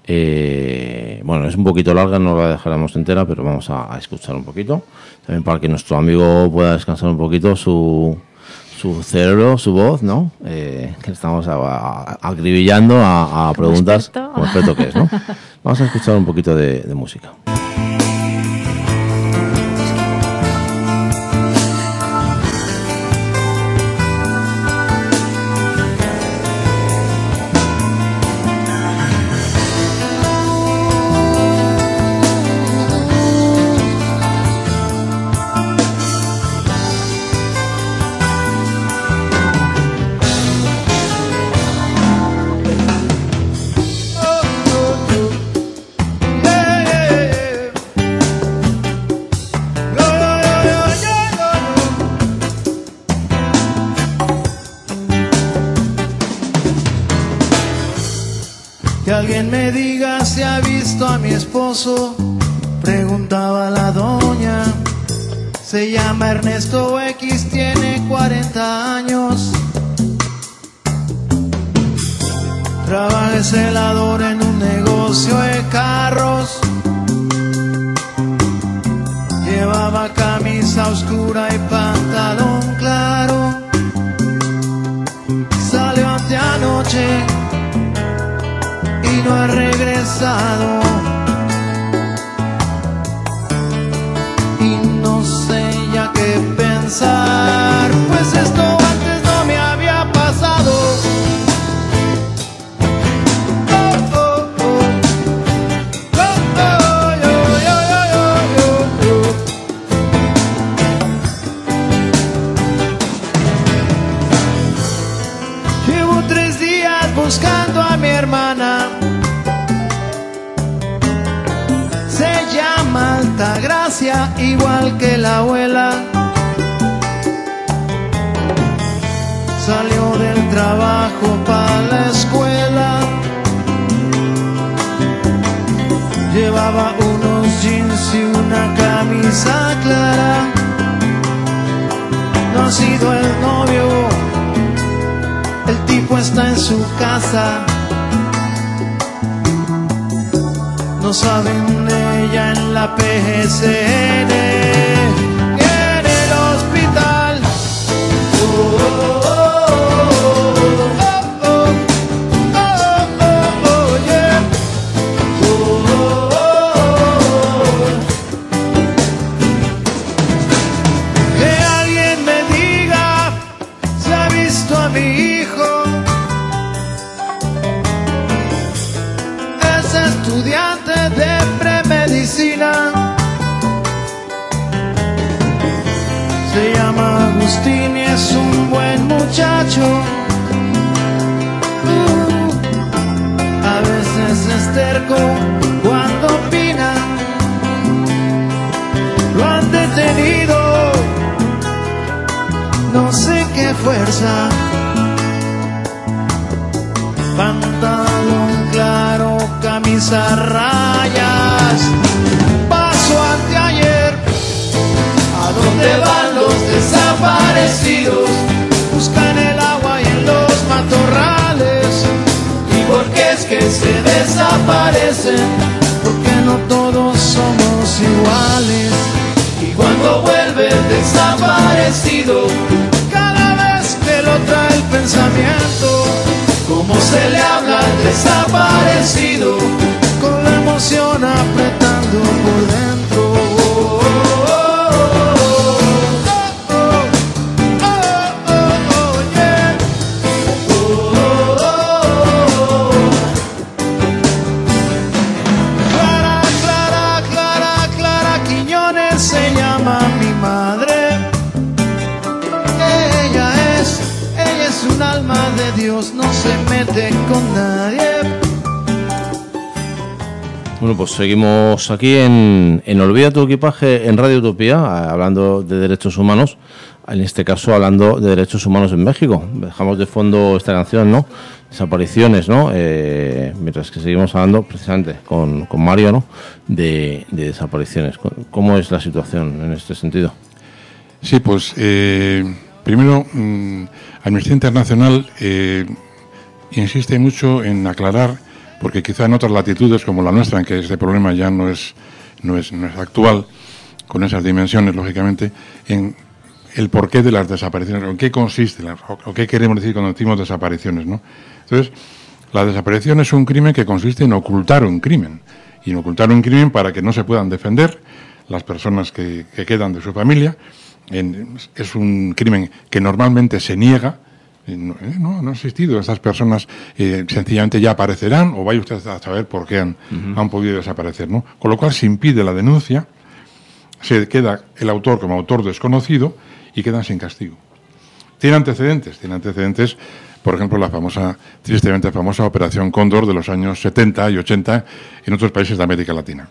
Eh, bueno, es un poquito larga, no la dejaremos entera, pero vamos a, a escuchar un poquito, también para que nuestro amigo pueda descansar un poquito su, su cerebro, su voz, ¿no? Eh, que estamos a, a, acribillando a, a preguntas, experto. como experto que es, ¿no? Vamos a escuchar un poquito de, de música. Que alguien me diga si ha visto a mi esposo, preguntaba la doña. Se llama Ernesto X, tiene cuarenta años. Trabajé celador en un negocio de carros. Llevaba camisa oscura y pantalón claro. Salió anteanoche y no ha regresado. Y no sé ya qué pensar, pues esto antes no me había pasado. Buscando a mi hermana, se llama Altagracia, igual que la abuela. Salió del trabajo para la escuela, llevaba unos jeans y una camisa clara. No ha sido el novio, el tipo está en su casa. No saben de ella en la P G C N, en el hospital. Oh, oh, oh, oh, oh, oh, oh, oh, yeah. Oh, oh, oh, oh. Que alguien me diga si ha visto a mi hijo. Es estudiante de premedicina. Se llama Agustín y es un buen muchacho. Uh, a veces es terco cuando opina. Lo han detenido, no sé qué fuerza. Pantalón claro, camisa rayas. Paso anteayer. ¿A dónde van los desaparecidos? Buscan el agua y en los matorrales. ¿Y por qué es que se desaparecen? Porque no todos somos iguales. Y cuando vuelve el desaparecido, cada vez que lo trae el pensamiento, cómo se le habla al desaparecido, con la emoción apretando por dentro. Oh, oh, oh, oh, oh, oh, oh, yeah. Oh, oh, oh, oh. Clara, Clara, Clara, Clara Quiñones se llama mi madre. Ella es, ella es un alma de Dios, no se mete con nadie. Bueno, pues seguimos aquí en, en Olvida tu equipaje en Radio Utopía, hablando de derechos humanos, en este caso hablando de derechos humanos en México. Dejamos de fondo esta canción, ¿no? Desapariciones, ¿no? Eh, mientras que seguimos hablando precisamente con, con Mario, ¿no? De, de desapariciones. ¿Cómo es la situación en este sentido? Sí, pues eh, primero, mmm, Amnistía Internacional eh, insiste mucho en aclarar, porque quizá en otras latitudes como la nuestra, en que este problema ya no es, no es, no es actual, con esas dimensiones, lógicamente, en el porqué de las desapariciones, en qué consiste, o qué queremos decir cuando decimos desapariciones, ¿no? Entonces, la desaparición es un crimen que consiste en ocultar un crimen, y en ocultar un crimen para que no se puedan defender las personas que, que quedan de su familia. En, es un crimen que normalmente se niega. No, no, no ha existido. Estas personas eh, sencillamente ya aparecerán, o vaya usted a saber por qué han, uh-huh. han podido desaparecer, ¿no? Con lo cual se impide la denuncia, se queda el autor como autor desconocido y quedan sin castigo. Tiene antecedentes, tiene antecedentes, por ejemplo, la famosa, tristemente famosa Operación Cóndor de los años setenta y ochenta en otros países de América Latina.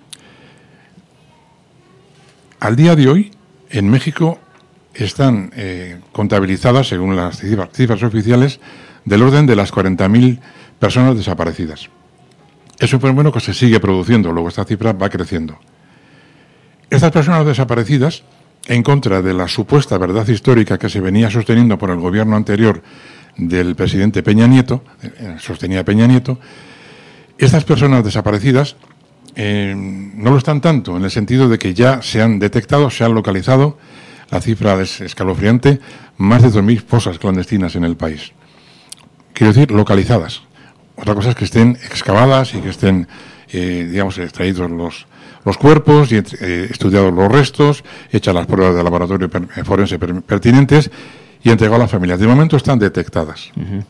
Al día de hoy, en México, están eh, contabilizadas, según las cifras, cifras oficiales, del orden de las cuarenta mil personas desaparecidas. Es un fenómeno que se sigue produciendo, luego esta cifra va creciendo. Estas personas desaparecidas, en contra de la supuesta verdad histórica que se venía sosteniendo por el gobierno anterior del presidente Peña Nieto, eh, sostenía Peña Nieto, estas personas desaparecidas eh, no lo están tanto, en el sentido de que ya se han detectado, se han localizado, la cifra es escalofriante, más de dos mil fosas clandestinas en el país. Quiero decir, localizadas. Otra cosa es que estén excavadas y que estén, eh, digamos, extraídos los, los cuerpos y eh, estudiados los restos, hechas las pruebas de laboratorio per, forense per, pertinentes y entregado a las familias. De momento están detectadas. Uh-huh.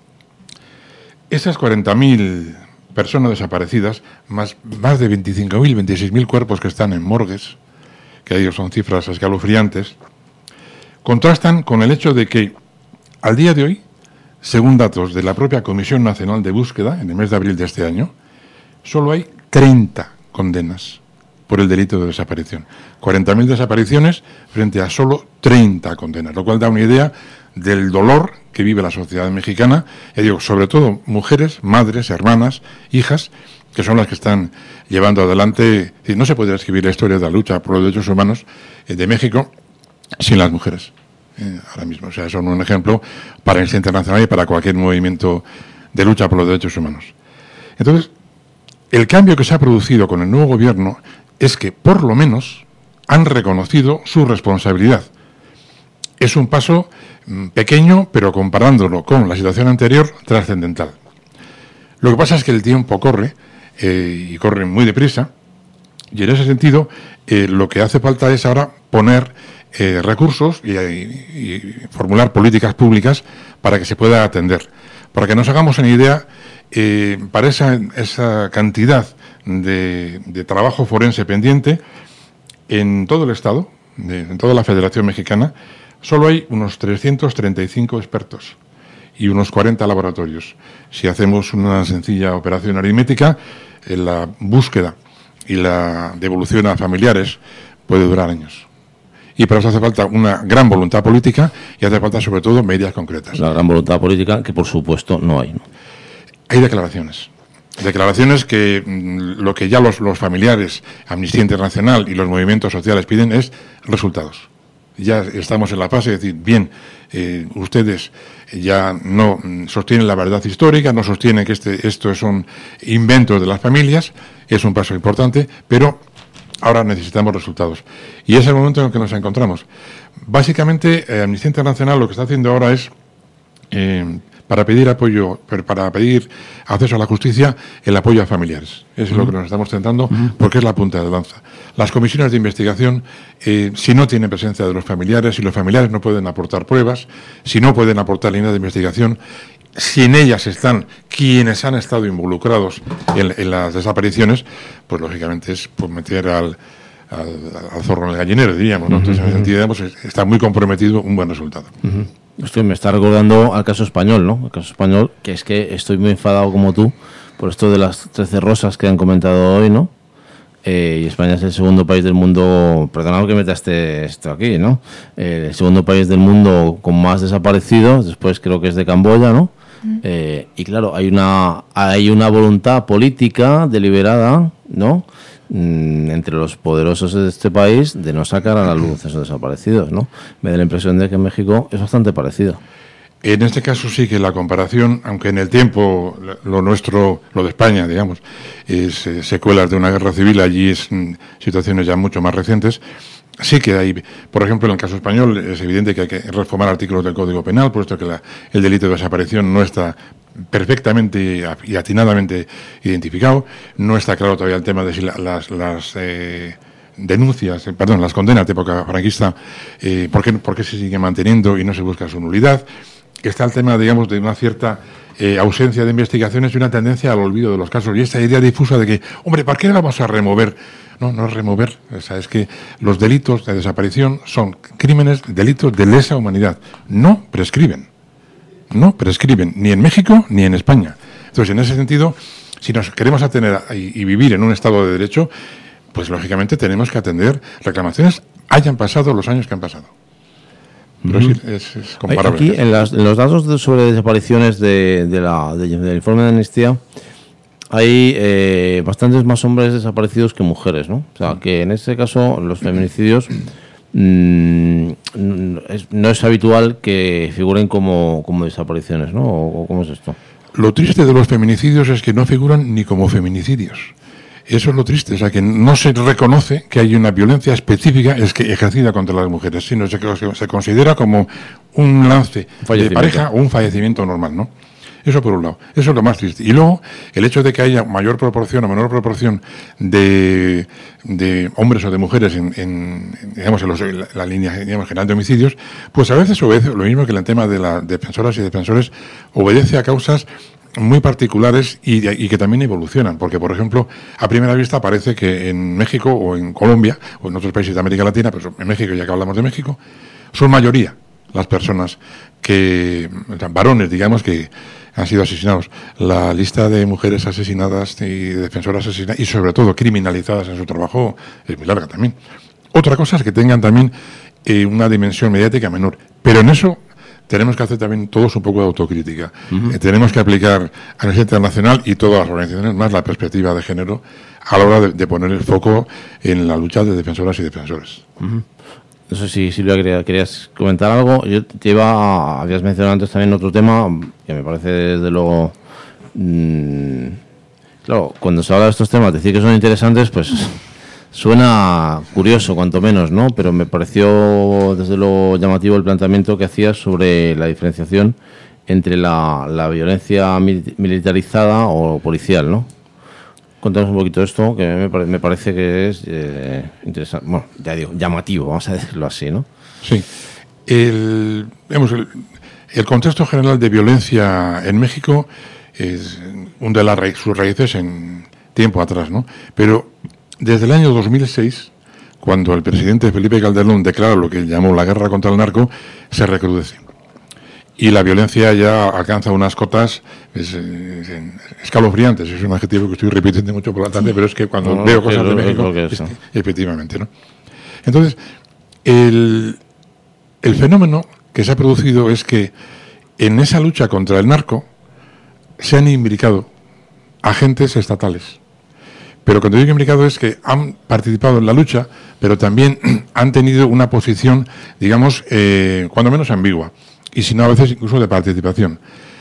Esas cuarenta mil personas desaparecidas, más, más de veinticinco mil, veintiséis mil cuerpos que están en morgues, que ellos son cifras escalofriantes, contrastan con el hecho de que al día de hoy, según datos de la propia Comisión Nacional de Búsqueda, en el mes de abril de este año, solo hay treinta condenas por el delito de desaparición. cuarenta mil desapariciones frente a solo treinta condenas, lo cual da una idea del dolor que vive la sociedad mexicana, y digo, sobre todo mujeres, madres, hermanas, hijas, que son las que están llevando adelante. No se puede escribir la historia de la lucha por los derechos humanos de México sin las mujeres. Eh, ahora mismo, o sea, son un ejemplo para el Instituto Internacional y para cualquier movimiento de lucha por los derechos humanos. Entonces, el cambio que se ha producido con el nuevo gobierno es que, por lo menos, han reconocido su responsabilidad. Es un paso mm, pequeño, pero comparándolo con la situación anterior, trascendental. Lo que pasa es que el tiempo corre, eh, y corre muy deprisa, y en ese sentido, eh, lo que hace falta es ahora poner Eh, recursos y, y, y formular políticas públicas para que se pueda atender. Para que nos hagamos una idea, eh, para esa, esa cantidad de, de trabajo forense pendiente, en todo el Estado, de, en toda la Federación Mexicana, solo hay unos trescientos treinta y cinco expertos y unos cuarenta laboratorios. Si hacemos una sencilla operación aritmética, eh, la búsqueda y la devolución a familiares puede durar años. Y para eso hace falta una gran voluntad política y hace falta, sobre todo, medidas concretas. La gran voluntad política que, por supuesto, no hay, ¿no? Hay declaraciones. Declaraciones que mmm, lo que ya los, los familiares, Amnistía Internacional y los movimientos sociales piden es resultados. Ya estamos en la fase de decir, bien, eh, ustedes ya no sostienen la verdad histórica, no sostienen que este, esto son inventos de las familias, es un paso importante, pero ahora necesitamos resultados. Y es el momento en el que nos encontramos. Básicamente, eh, Amnistía Internacional lo que está haciendo ahora es, eh, para pedir apoyo, para pedir acceso a la justicia, el apoyo a familiares. Eso uh-huh. es lo que nos estamos tentando, uh-huh. porque es la punta de lanza. Las comisiones de investigación, eh, si no tienen presencia de los familiares, si los familiares no pueden aportar pruebas, si no pueden aportar líneas de investigación, si en ellas están quienes han estado involucrados en, en las desapariciones, pues lógicamente es pues, meter al, al, al zorro en el gallinero, diríamos, ¿no? Entonces, en ese sentido, pues, está muy comprometido un buen resultado. Uh-huh. Esto me está recordando al caso español, ¿no? El caso español, que es que estoy muy enfadado como tú por esto de las trece rosas que han comentado hoy, ¿no? Eh, y España es el segundo país del mundo, perdonad que meta este, esto aquí, ¿no? Eh, el segundo país del mundo con más desaparecidos, después creo que es de Camboya, ¿no? Eh, y claro, hay una hay una voluntad política deliberada, ¿no? Mm, entre los poderosos de este país de no sacar a la luz esos desaparecidos, ¿no? Me da la impresión de que en México es bastante parecido. En este caso sí que la comparación, aunque en el tiempo lo nuestro, lo de España, digamos, es eh, secuelas de una guerra civil, allí es mm, situaciones ya mucho más recientes. Sí que hay, por ejemplo, en el caso español es evidente que hay que reformar artículos del Código Penal, puesto que la, el delito de desaparición no está perfectamente y atinadamente identificado. No está claro todavía el tema de si la, las, las eh, denuncias, eh, perdón, las condenas de época franquista, eh, ¿por qué, por qué se sigue manteniendo y no se busca su nulidad? Está el tema, digamos, de una cierta eh, ausencia de investigaciones y una tendencia al olvido de los casos. Y esta idea difusa de que, hombre, ¿para qué le vamos a remover? No, no es remover. O sea, es que los delitos de desaparición son crímenes, delitos de lesa humanidad. No prescriben. No prescriben, ni en México ni en España. Entonces, en ese sentido, si nos queremos atener a, y, y vivir en un Estado de Derecho, pues lógicamente tenemos que atender reclamaciones, hayan pasado los años que han pasado. Pero uh-huh. es, es, es comparable. Aquí, en, las, en los datos de, sobre desapariciones de, de la, de, del informe de Amnistía, hay eh, bastantes más hombres desaparecidos que mujeres, ¿no? O sea, que en este caso los feminicidios mmm, no es habitual que figuren como, como desapariciones, ¿no? ¿O cómo es esto? Lo triste de los feminicidios es que no figuran ni como feminicidios. Eso es lo triste, o sea, que no se reconoce que hay una violencia específica es que ejercida contra las mujeres, sino que se considera como un lance de pareja o un fallecimiento normal, ¿no? Eso por un lado, eso es lo más triste. Y luego, el hecho de que haya mayor proporción o menor proporción de, de hombres o de mujeres en, en digamos, en los, la, la línea digamos, general de homicidios, pues a veces obedece, lo mismo que el tema de las defensoras y defensores, obedece a causas muy particulares y, y que también evolucionan, porque por ejemplo, a primera vista parece que en México o en Colombia o en otros países de América Latina, pero en México, ya que hablamos de México, son mayoría las personas que, varones, digamos, que han sido asesinados. La lista de mujeres asesinadas y defensoras asesinadas y sobre todo criminalizadas en su trabajo es muy larga también. Otra cosa es que tengan también eh, una dimensión mediática menor, pero en eso tenemos que hacer también todos un poco de autocrítica. Uh-huh. Eh, tenemos que aplicar a nivel internacional y todas las organizaciones más la perspectiva de género a la hora de, de poner el foco en la lucha de defensoras y defensores. Uh-huh. No sé si Silvia quería, querías comentar algo. Yo te iba, habías mencionado antes también otro tema que me parece desde luego, mmm, claro, cuando se habla de estos temas, decir que son interesantes, pues suena curioso, cuanto menos, ¿no? Pero me pareció desde luego llamativo el planteamiento que hacías sobre la diferenciación entre la, la violencia militarizada o policial, ¿no? Cuéntanos un poquito esto, que me, pare, me parece que es eh, interesante, bueno, ya digo, llamativo, vamos a decirlo así, ¿no? Sí. El, digamos, el, el contexto general de violencia en México es un de las ra- sus raíces en tiempo atrás, ¿no? Pero desde el año dos mil seis, cuando el presidente Felipe Calderón declara lo que llamó la guerra contra el narco, se recrudece. Y la violencia ya alcanza unas cotas es, es, es, escalofriantes. Es un adjetivo que estoy repitiendo mucho por la tarde, pero es que cuando no, veo cosas de México, es que, efectivamente, ¿no? Entonces, el, el fenómeno que se ha producido es que en esa lucha contra el narco se han imbricado agentes estatales. Pero cuando digo imbricado es que han participado en la lucha, pero también han tenido una posición, digamos, eh, cuando menos ambigua. Y si no, a veces incluso de participación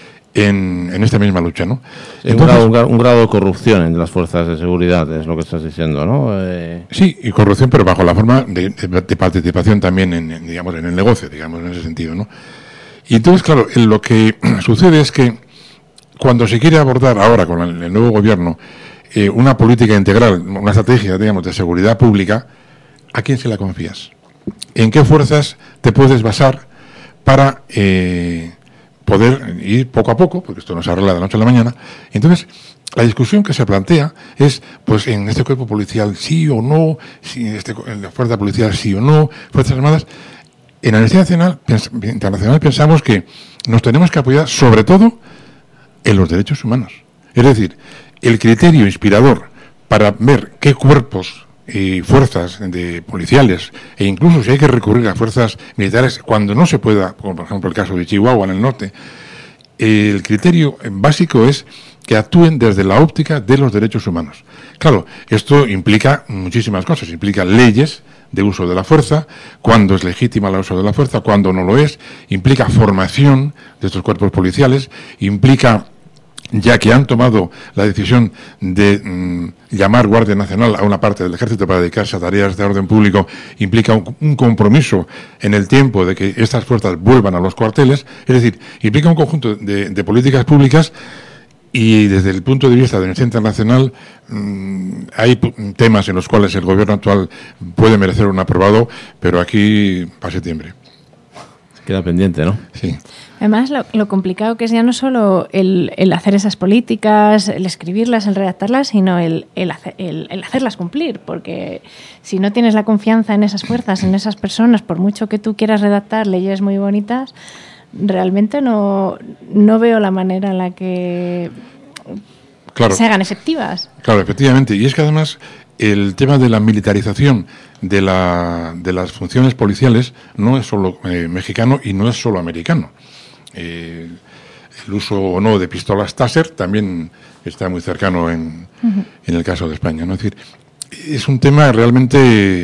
en, en esta misma lucha, ¿no? Sí, Entonces, un, grado, un grado de corrupción en las fuerzas de seguridad, es lo que estás diciendo, ¿no? Eh... Sí, y corrupción, pero bajo la forma de, de, de participación también en, en, digamos, en el negocio, digamos, en ese sentido, ¿no? Y entonces, claro, lo que sucede es que cuando se quiere abordar ahora con el, el nuevo gobierno eh, una política integral, una estrategia, digamos, de seguridad pública, ¿a quién se la confías? ¿En qué fuerzas te puedes basar para eh, poder ir poco a poco, porque esto no se arregla de la noche a la mañana? Entonces, la discusión que se plantea es, pues, en este cuerpo policial sí o no, si este, en la fuerza policial sí o no, fuerzas armadas. En Amnistía Nacional, pens, Internacional pensamos que nos tenemos que apoyar sobre todo en los derechos humanos. Es decir, el criterio inspirador para ver qué cuerpos y fuerzas de policiales e incluso si hay que recurrir a fuerzas militares cuando no se pueda, como por ejemplo el caso de Chihuahua en el norte, el criterio básico es que actúen desde la óptica de los derechos humanos. Claro, esto implica muchísimas cosas, implica leyes de uso de la fuerza, cuándo es legítima el uso de la fuerza, cuándo no lo es, implica formación de estos cuerpos policiales, implica, ya que han tomado la decisión de mmm, llamar Guardia Nacional a una parte del Ejército para dedicarse a tareas de orden público, implica un, un compromiso en el tiempo de que estas fuerzas vuelvan a los cuarteles, es decir, implica un conjunto de, de políticas públicas. Y desde el punto de vista de la Amnistía Internacional mmm, hay p- temas en los cuales el gobierno actual puede merecer un aprobado, pero aquí para septiembre. Queda pendiente, ¿no? Sí. Además, lo, lo complicado que es ya no solo el, el hacer esas políticas, el escribirlas, el redactarlas, sino el, el, hacer, el, el hacerlas cumplir, porque si no tienes la confianza en esas fuerzas, en esas personas, por mucho que tú quieras redactar leyes muy bonitas, realmente no, no veo la manera en la que claro, se hagan efectivas. Claro, efectivamente. Y es que además el tema de la militarización de, la, de las funciones policiales no es solo eh, mexicano y no es solo americano. Eh, el uso o no de pistolas Taser también está muy cercano en, uh-huh. en el caso de España, ¿no? Es decir, es un tema realmente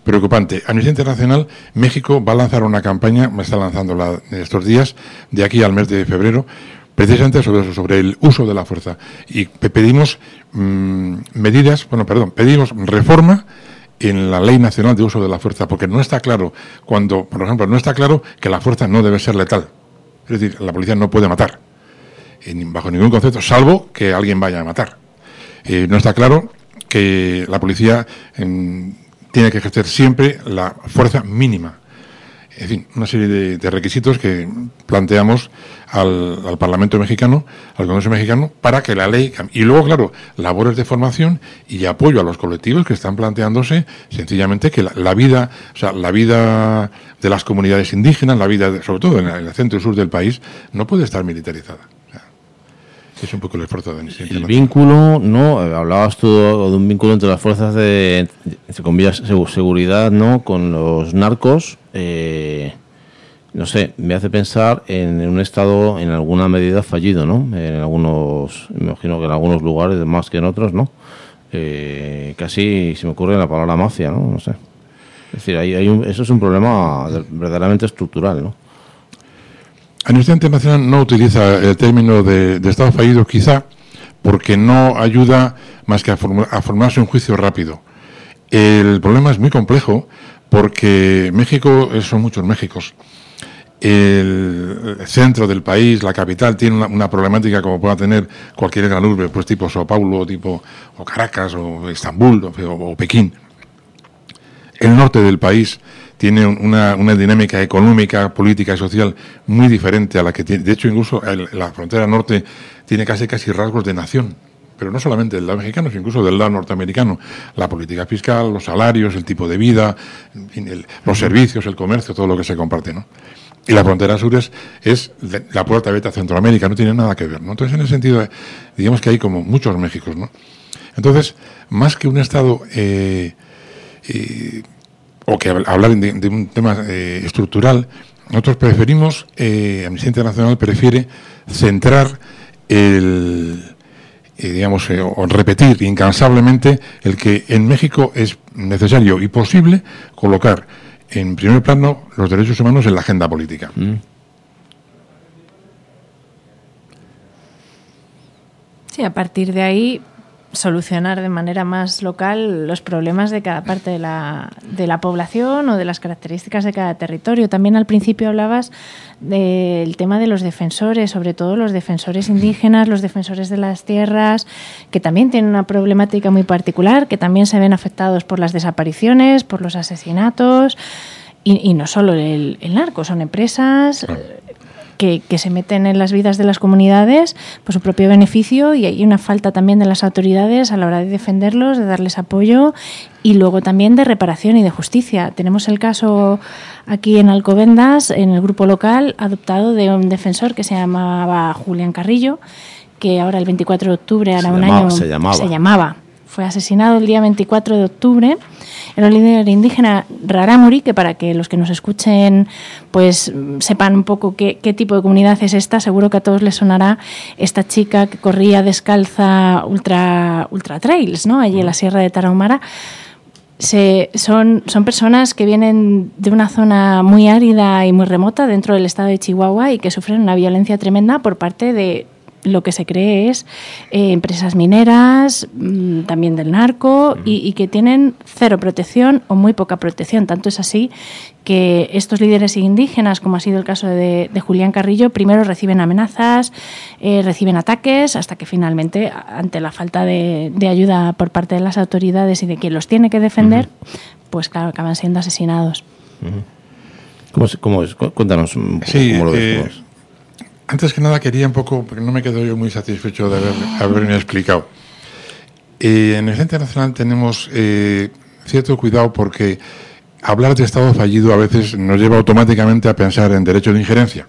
preocupante. Amnistía Internacional, México va a lanzar una campaña, me está lanzando la, estos días, de aquí al mes de febrero, precisamente sobre eso, sobre el uso de la fuerza. Y pedimos mmm, medidas, bueno, perdón, pedimos reforma en la Ley Nacional de Uso de la Fuerza, porque no está claro, cuando, por ejemplo, no está claro que la fuerza no debe ser letal. Es decir, la policía no puede matar, en, bajo ningún concepto, salvo que alguien vaya a matar. Eh, no está claro que la policía en, tiene que ejercer siempre la fuerza mínima. En fin, una serie de, de requisitos que planteamos al, al Parlamento mexicano, al Congreso mexicano, para que la ley cambie. Y luego, claro, labores de formación y apoyo a los colectivos que están planteándose sencillamente que la, la vida, o sea, la vida de las comunidades indígenas, la vida, de, sobre todo en el centro y sur del país, no puede estar militarizada. O sea, es un poco el esfuerzo de Amnistía Internacional. El vínculo, ¿no? Hablabas tú de un vínculo entre las fuerzas de, entre comillas, seguridad, ¿no? Con los narcos. Eh, no sé, me hace pensar en un Estado en alguna medida fallido, ¿no? En algunos, me imagino que en algunos lugares más que en otros, ¿no? Eh, casi se me ocurre la palabra mafia, ¿no? No sé. Es decir, hay, hay un, eso es un problema verdaderamente estructural, ¿no? Amnistía Internacional no utiliza el término de, de Estado fallido, quizá porque no ayuda más que a, form, a formarse un juicio rápido. El problema es muy complejo porque México son muchos Méxicos. El centro del país, la capital, tiene una, una problemática como pueda tener cualquier gran urbe, pues tipo Sao Paulo, tipo o Caracas, o Estambul, o, o Pekín. El norte del país tiene una, una dinámica económica, política y social muy diferente a la que tiene. De hecho, incluso el, la frontera norte tiene casi casi rasgos de nación. Pero no solamente del lado mexicano, sino incluso del lado norteamericano. La política fiscal, los salarios, el tipo de vida, el, los servicios, el comercio, todo lo que se comparte, ¿no? Y la frontera sur es, es la puerta abierta a Centroamérica, no tiene nada que ver, ¿no? Entonces, en ese sentido, digamos que hay como muchos Méxicos, ¿no? Entonces, más que un Estado, eh, eh, o que hablar de, de un tema eh, estructural, nosotros preferimos, eh, Amnistía Internacional prefiere centrar el... Eh, digamos, eh, o repetir incansablemente el que en México es necesario y posible colocar en primer plano los derechos humanos en la agenda política. Mm. Sí, a partir de ahí solucionar de manera más local los problemas de cada parte de la, de la población o de las características de cada territorio. También al principio hablabas del tema de los defensores, sobre todo los defensores indígenas, los defensores de las tierras, que también tienen una problemática muy particular, que también se ven afectados por las desapariciones, por los asesinatos, y, y no solo el, el narco, son empresas... Que, que se meten en las vidas de las comunidades por su propio beneficio, y hay una falta también de las autoridades a la hora de defenderlos, de darles apoyo, y luego también de reparación y de justicia. Tenemos el caso aquí en Alcobendas, en el grupo local, adoptado de un defensor que se llamaba Julián Carrillo, que ahora el veinticuatro de octubre, hará un llamaba, año, se llamaba. se llamaba. Fue asesinado el día veinticuatro de octubre. Era un líder indígena rarámuri, que para que los que nos escuchen pues sepan un poco qué, qué tipo de comunidad es esta, seguro que a todos les sonará esta chica que corría descalza ultra, ultra trails, ¿no? Allí en la Sierra de Tarahumara. Se, son, son personas que vienen de una zona muy árida y muy remota dentro del estado de Chihuahua y que sufren una violencia tremenda por parte de lo que se cree es eh, empresas mineras, mmm, también del narco, y, y que tienen cero protección o muy poca protección. Tanto es así que estos líderes indígenas, como ha sido el caso de, de Julián Carrillo, primero reciben amenazas, eh, reciben ataques, hasta que finalmente, ante la falta de, de ayuda por parte de las autoridades y de quien los tiene que defender, uh-huh. pues claro, acaban siendo asesinados. Uh-huh. ¿Cómo, es, ¿Cómo es? Cuéntanos un poco sí, cómo lo ves. Eh... Antes que nada quería un poco, porque no me quedo yo muy satisfecho de haber, haberme explicado. Eh, en el Centro Internacional tenemos eh, cierto cuidado porque hablar de Estado fallido a veces nos lleva automáticamente a pensar en derecho de injerencia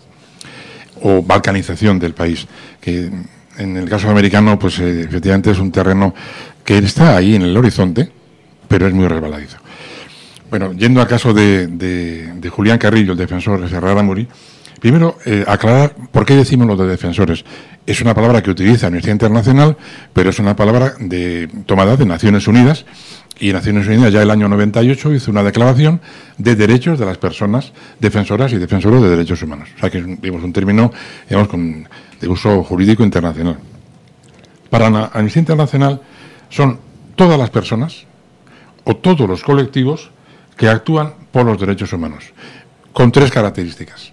o balcanización del país, que en el caso americano pues eh, efectivamente es un terreno que está ahí en el horizonte, pero es muy resbaladizo. Bueno, yendo al caso de, de, de Julián Carrillo, el defensor de Rarámuri, primero, eh, aclarar por qué decimos lo de defensores. Es una palabra que utiliza Amnistía Internacional, pero es una palabra de, tomada de Naciones Unidas Y Naciones Unidas ya el año noventa y ocho hizo una declaración de derechos de las personas defensoras y defensores de derechos humanos. O sea que es digamos, un término digamos, con, de uso jurídico internacional. Para la Amnistía Internacional son todas las personas o todos los colectivos que actúan por los derechos humanos, con tres características.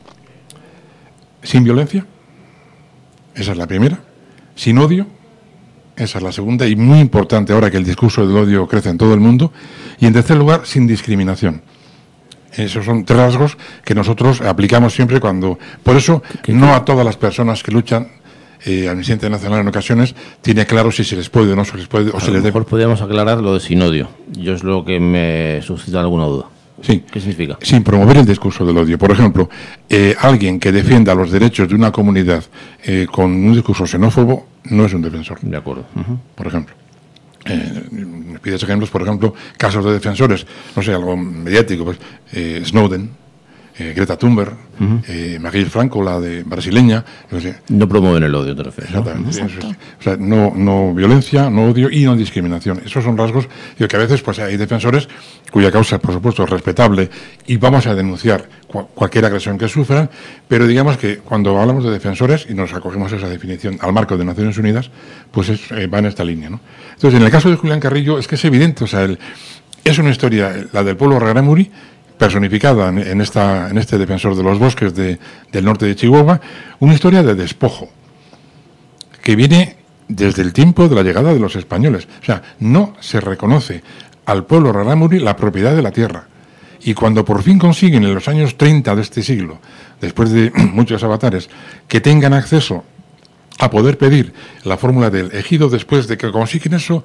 Sin violencia, esa es la primera. Sin odio, esa es la segunda, y muy importante ahora que el discurso del odio crece en todo el mundo. Y en tercer lugar, sin discriminación. Esos son tres rasgos que nosotros aplicamos siempre cuando... Por eso, no a todas las personas que luchan, eh, Amnistía Internacional en ocasiones tiene claro si se les puede o no se les puede, o se les debe. Mejor podríamos aclarar lo de sin odio. Yo es lo que me suscita alguna duda. Sí. ¿Qué significa? Sin promover el discurso del odio. Por ejemplo, eh, alguien que defienda los derechos de una comunidad eh, con un discurso xenófobo no es un defensor. De acuerdo. Uh-huh. Por ejemplo. Eh, me pides ejemplos, por ejemplo, casos de defensores, no sé, algo mediático, pues eh, Snowden, eh, Greta Thunberg, uh-huh. eh, Maguire Franco, la de brasileña. No sé. No promueven el odio, te refieres. Exactamente. ¿No? Eso es. O sea, no, no violencia, no odio y no discriminación. Esos son rasgos digo, que a veces pues hay defensores cuya causa, por supuesto, es respetable y vamos a denunciar cu- cualquier agresión que sufran, pero digamos que cuando hablamos de defensores y nos acogemos a esa definición al marco de Naciones Unidas, pues es, eh, va en esta línea, ¿no? Entonces, en el caso de Julián Carrillo es que es evidente, o sea, el, es una historia, la del pueblo rarámuri, personificada en, en, esta, en este defensor de los bosques de, del norte de Chihuahua, una historia de despojo que viene desde el tiempo de la llegada de los españoles. O sea, no se reconoce al pueblo rarámuri la propiedad de la tierra. Y cuando por fin consiguen en los años treinta de este siglo, después de muchos avatares, que tengan acceso a poder pedir la fórmula del ejido, después de que consiguen eso,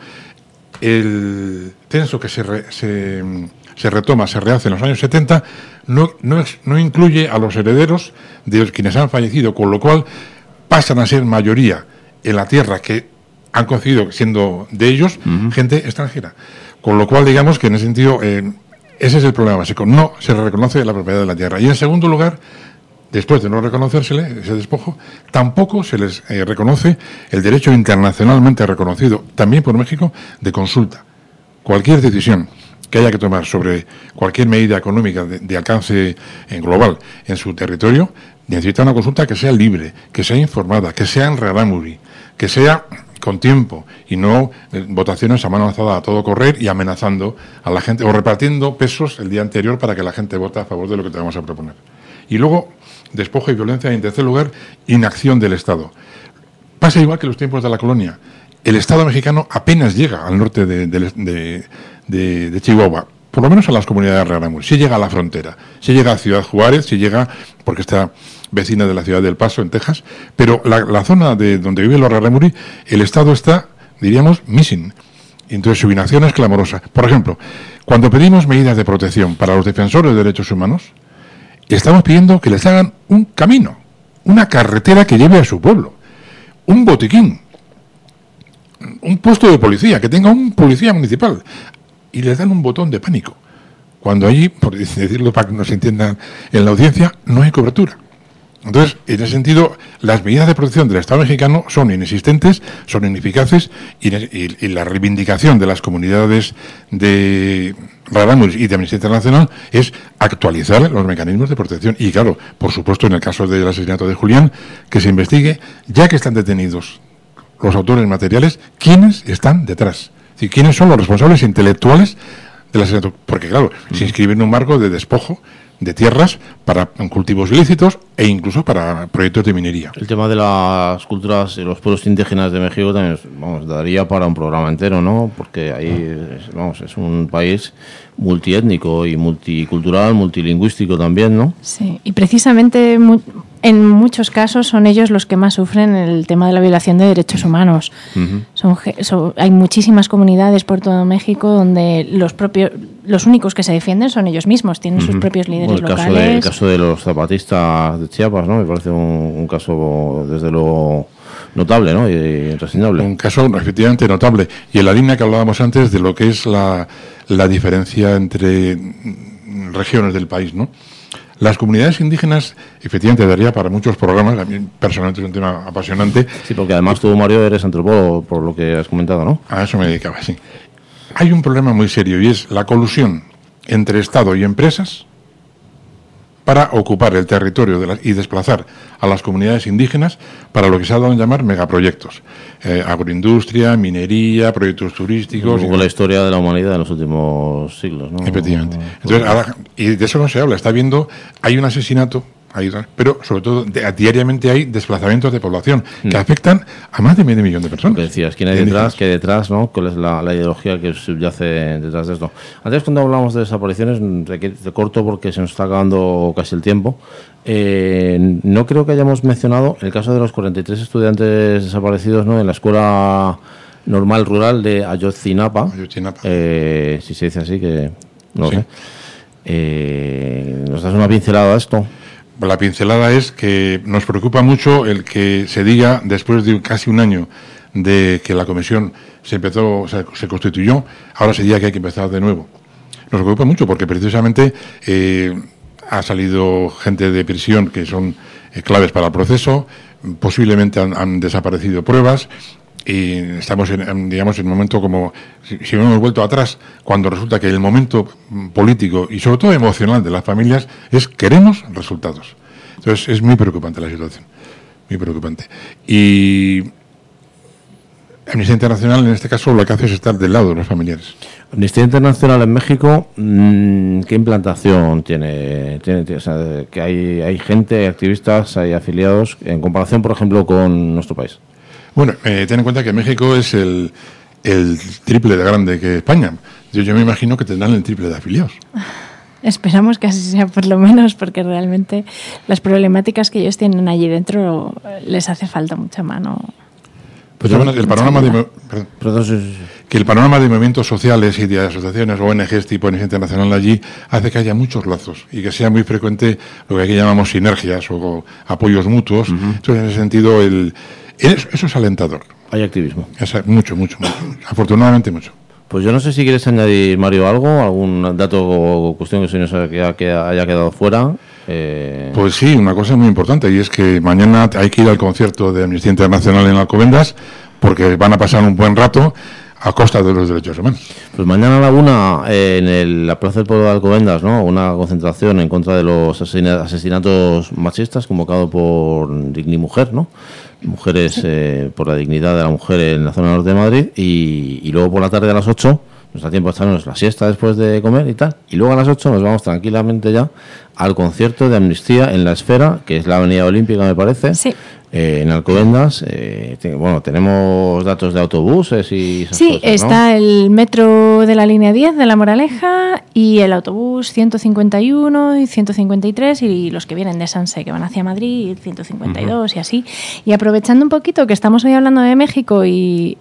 el censo que se, re, se, se retoma, se rehace en los años setenta, no, no, no incluye a los herederos de los quienes han fallecido, con lo cual pasan a ser mayoría en la tierra que han conseguido, siendo de ellos, uh-huh. gente extranjera. Con lo cual, digamos que en ese sentido, eh, ese es el problema básico. No se reconoce la propiedad de la tierra. Y en segundo lugar, después de no reconocérsele ese despojo, tampoco se les eh, reconoce el derecho internacionalmente reconocido, también por México, de consulta. Cualquier decisión que haya que tomar sobre cualquier medida económica de, de alcance en global en su territorio, necesita una consulta que sea libre, que sea informada, que sea en rarámuri, que sea con tiempo y no eh, votaciones a mano alzada a todo correr y amenazando a la gente o repartiendo pesos el día anterior para que la gente vote a favor de lo que te vamos a proponer. Y luego, despojo y violencia, y en tercer lugar, inacción del Estado. Pasa igual que en los tiempos de la colonia. El Estado mexicano apenas llega al norte de, de, de, de, de Chihuahua, por lo menos a las comunidades rarámuri. Sí llega a la frontera, sí llega a Ciudad Juárez, sí llega, porque está vecina de la ciudad del Paso, en Texas, pero la, la zona de donde viven los rarámuri, el Estado está, diríamos, missing. Entonces su inacción es clamorosa. Por ejemplo, cuando pedimos medidas de protección para los defensores de derechos humanos, estamos pidiendo que les hagan un camino, una carretera que lleve a su pueblo, un botiquín, un puesto de policía, que tenga un policía municipal, y les dan un botón de pánico, cuando allí, por decirlo para que nos entiendan en la audiencia, no hay cobertura. Entonces, en ese sentido, las medidas de protección del Estado mexicano son inexistentes, son ineficaces, y, y, y la reivindicación de las comunidades de rarámuris y de Amnistía Internacional es actualizar los mecanismos de protección. Y claro, por supuesto, en el caso del asesinato de Julián, que se investigue, ya que están detenidos los autores materiales, quiénes están detrás. Es decir, quiénes son los responsables intelectuales del asesinato. Porque claro, mm. se inscribe en un marco de despojo de tierras para cultivos ilícitos e incluso para proyectos de minería. El tema de las culturas y los pueblos indígenas de México también, vamos, daría para un programa entero, ¿no? Porque ahí, vamos, es un país multiétnico y multicultural, multilingüístico también, ¿no? Sí, y precisamente mu- en muchos casos son ellos los que más sufren el tema de la violación de derechos humanos. Uh-huh. Son, son, hay muchísimas comunidades por todo México donde los propios, los únicos que se defienden son ellos mismos, tienen uh-huh. sus propios líderes bueno, el locales. Caso de, el caso de los zapatistas de Chiapas, ¿no? Me parece un, un caso desde lo notable, ¿no? Y reseñable. Un caso efectivamente notable. Y en la línea que hablábamos antes de lo que es la, la diferencia entre regiones del país, ¿no? Las comunidades indígenas, efectivamente, daría para muchos programas. A mí personalmente es un tema apasionante. Sí, porque además tú, Mario, eres antropólogo, por lo que has comentado, ¿no? A eso me dedicaba, sí. hay un problema muy serio y es la colusión entre Estado y empresas para ocupar el territorio de la, y desplazar a las comunidades indígenas para lo que se ha dado a llamar megaproyectos. Eh, agroindustria, minería, proyectos turísticos. Un poco y, la historia de la humanidad en los últimos siglos, ¿no? Efectivamente. Entonces, ahora, y de eso no se habla. Está viendo, hay un asesinato, hay, pero sobre todo de, diariamente hay desplazamientos de población que mm. afectan a más de medio millón de personas. Lo que decías, ¿quién hay detrás? ¿Qué detrás, no? ¿Cuál es la, la ideología que subyace detrás de esto? Antes, cuando hablamos de desapariciones, te corto porque se nos está acabando casi el tiempo. Eh, no creo que hayamos mencionado el caso de los cuarenta y tres estudiantes desaparecidos, ¿no? En la escuela normal rural de Ayotzinapa. Ayotzinapa. Eh, si se dice así, que no lo sí. sé. Eh, ¿Nos das una pincelada a esto? La pincelada es que nos preocupa mucho el que se diga, después de casi un año de que la comisión se empezó, o sea, se constituyó, ahora se diga que hay que empezar de nuevo. Nos preocupa mucho porque precisamente eh, ha salido gente de prisión que son eh, claves para el proceso, posiblemente han, han desaparecido pruebas y estamos en, digamos, en un momento como si, si hemos vuelto atrás, cuando resulta que el momento político y sobre todo emocional de las familias es queremos resultados. Entonces es muy preocupante la situación, muy preocupante. Y Amnistía Internacional en este caso lo que hace es estar del lado de los familiares. Amnistía Internacional en México, ¿qué implantación tiene? tiene o sea, que hay, hay gente, hay activistas, hay afiliados, en comparación, por ejemplo, con nuestro país. Bueno, eh, ten en cuenta que México es el, el triple de grande que España. Yo, yo me imagino que tendrán el triple de afiliados. Esperamos que así sea por lo menos, porque realmente las problemáticas que ellos tienen allí dentro les hace falta mucha mano. Pues bueno, el panorama de, perdón, perdón, sí, sí. que el panorama de movimientos sociales y de asociaciones o O N Ges tipo Amnistía Internacional allí hace que haya muchos lazos y que sea muy frecuente lo que aquí llamamos sinergias o apoyos mutuos. Uh-huh. Entonces, en ese sentido, el Eso, eso es alentador. Hay activismo. Es, mucho, mucho, mucho. Afortunadamente mucho. Pues yo no sé si quieres añadir, Mario, algo, algún dato o cuestión que se nos haya quedado fuera. Eh... Pues sí, una cosa muy importante, y es que mañana hay que ir al concierto de Amnistía Internacional en Alcobendas, porque van a pasar un buen rato a costa de los derechos humanos. Pues mañana a la una, eh, en el, la Plaza del Pueblo de Alcobendas, ¿no? Una concentración en contra de los asesinatos machistas convocado por Dignimujer, ¿no? Mujeres eh, por la dignidad de la mujer en la zona norte de Madrid, y, y luego por la tarde a las ocho nos da tiempo a echarnos la siesta después de comer y tal, y luego a las ocho nos vamos tranquilamente ya al concierto de Amnistía en La Esfera, que es la Avenida Olímpica, me parece, sí. eh, en Alcobendas. Eh, te, bueno, tenemos datos de autobuses y esas sí, cosas, ¿no? Está el metro de la línea diez de La Moraleja y el autobús ciento cincuenta y uno y ciento cincuenta y tres, y los que vienen de Sanse, que van hacia Madrid, ciento cincuenta y dos, uh-huh. y así. Y aprovechando un poquito que estamos hoy hablando de México y,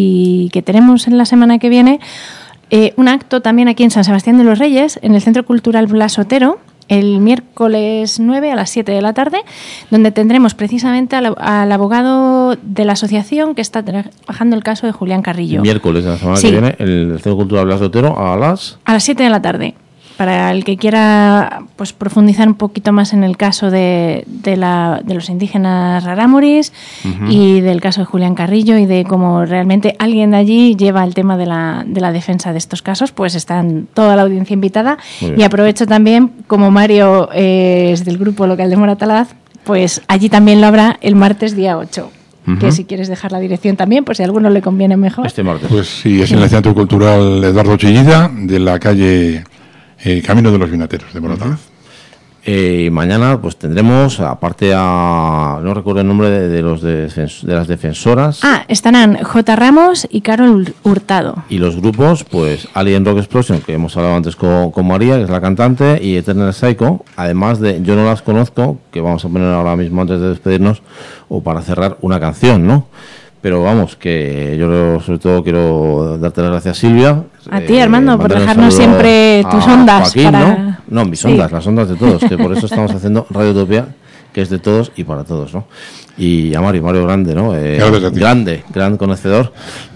y que tenemos en la semana que viene eh, un acto también aquí en San Sebastián de los Reyes, en el Centro Cultural Blas Otero, el miércoles nueve a las siete de la tarde, donde tendremos precisamente al, al abogado de la asociación que está trabajando el caso de Julián Carrillo. Miércoles de la semana sí. que viene, el Centro Cultural Blas Otero a las... A las siete de la tarde. Para el que quiera pues profundizar un poquito más en el caso de, de, la, de los indígenas rarámuris, uh-huh. y del caso de Julián Carrillo y de cómo realmente alguien de allí lleva el tema de la, de la defensa de estos casos, pues están toda la audiencia invitada. Y aprovecho también, como Mario eh, es del grupo local de Moratalaz, pues allí también lo habrá el martes día ocho. Uh-huh. Que si quieres dejar la dirección también, pues si a alguno le conviene mejor. Este martes. Pues sí, es en el Centro Cultural Eduardo Chillida, de la calle... Eh, Camino de los Vinateros de Moratalaz. Uh-huh. Eh, mañana pues tendremos, aparte a... no recuerdo el nombre de, de los de, de las defensoras. Ah, estarán J. Ramos y Carol Hurtado. Y los grupos, pues Alien Rock Explosion, que hemos hablado antes con, con María, que es la cantante, y Eternal Psycho, además de Yo no las conozco, que vamos a poner ahora mismo antes de despedirnos, o para cerrar una canción, ¿no? Pero vamos, que yo sobre todo quiero darte las gracias, Silvia. A ti, Armando, eh, por dejarnos siempre tus ondas. Joaquín, para... ¿no? No, mis sí. ondas, las ondas de todos, que por eso estamos haciendo Radio Utopía, que es de todos y para todos, ¿no? Y a Mario, Mario Grande, ¿no? Eh, grande, gran conocedor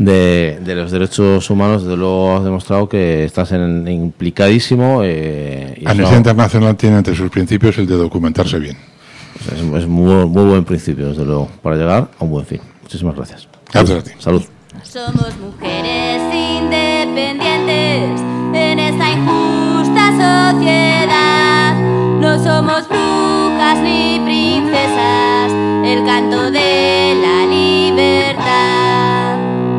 de, de los derechos humanos. Desde luego has demostrado que estás en, implicadísimo. Eh, y Amnistía Internacional tiene entre sus principios el de documentarse bien. Pues es, es muy, muy buen principio, desde luego, para llegar a un buen fin. Muchísimas gracias. Gracias a ti. Salud. personas. Somos mujeres independientes en esta injusta sociedad. No somos brujas ni princesas, el canto de la libertad.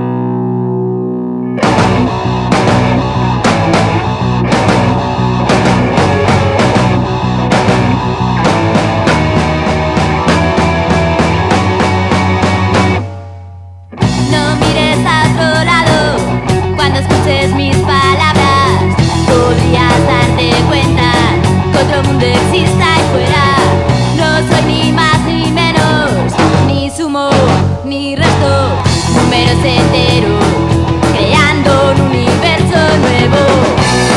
No mires a otro lado cuando escuches mis palabras. Podrías darte cuenta que otro mundo existe ahí fuera. No soy ni más ni menos, ni sumo ni resto, números enteros, creando un universo nuevo.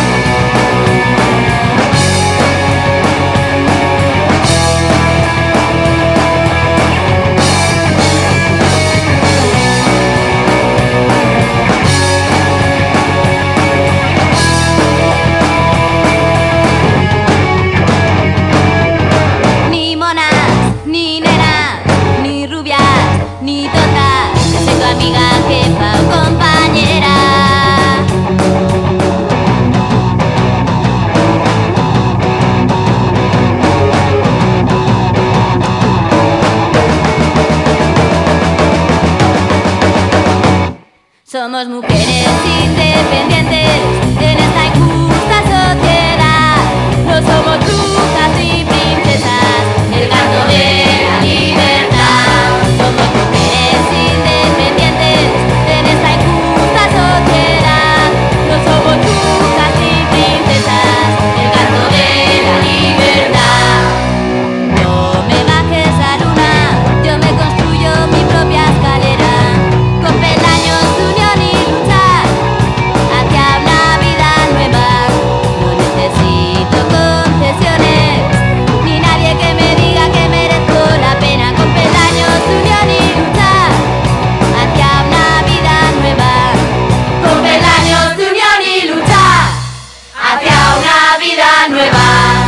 Ni monas, ni nenas, ni rubias, ni tontas, yo soy tu amiga, jefa o compañera. Somos mujeres independientes en esta injusta sociedad. No somos brujas ni princesas, el canto de la libertad. Somos mujeres independientes en esta injusta sociedad. No somos brujas ni princesas, el canto de la libertad. No me bajes a luna, yo me construyo mi propia escalera, con peldaños de unión y luchar hacia una vida nueva. No necesito concesiones, ni nadie que me diga que merezco la pena. Con peldaños de unión y luchar hacia una vida nueva. Con peldaños de unión y luchar hacia una vida nueva.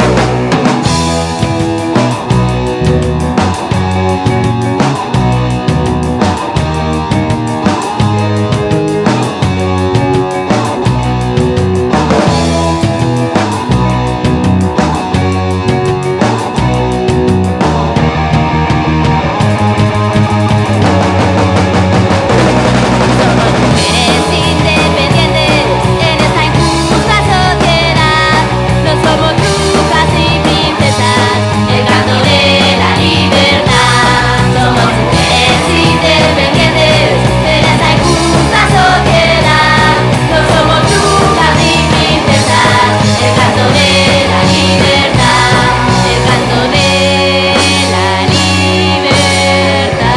Somos mujeres independientes en esta injusta sociedad. No somos brujas ni princesas, el canto de la libertad. Somos mujeres independientes en esta injusta sociedad. No somos brujas ni princesas, el canto de la libertad. El canto de la libertad.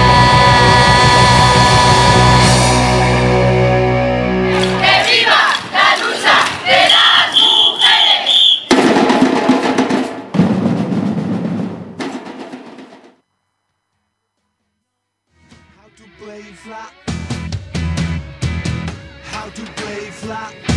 How to play flat. How to play flat.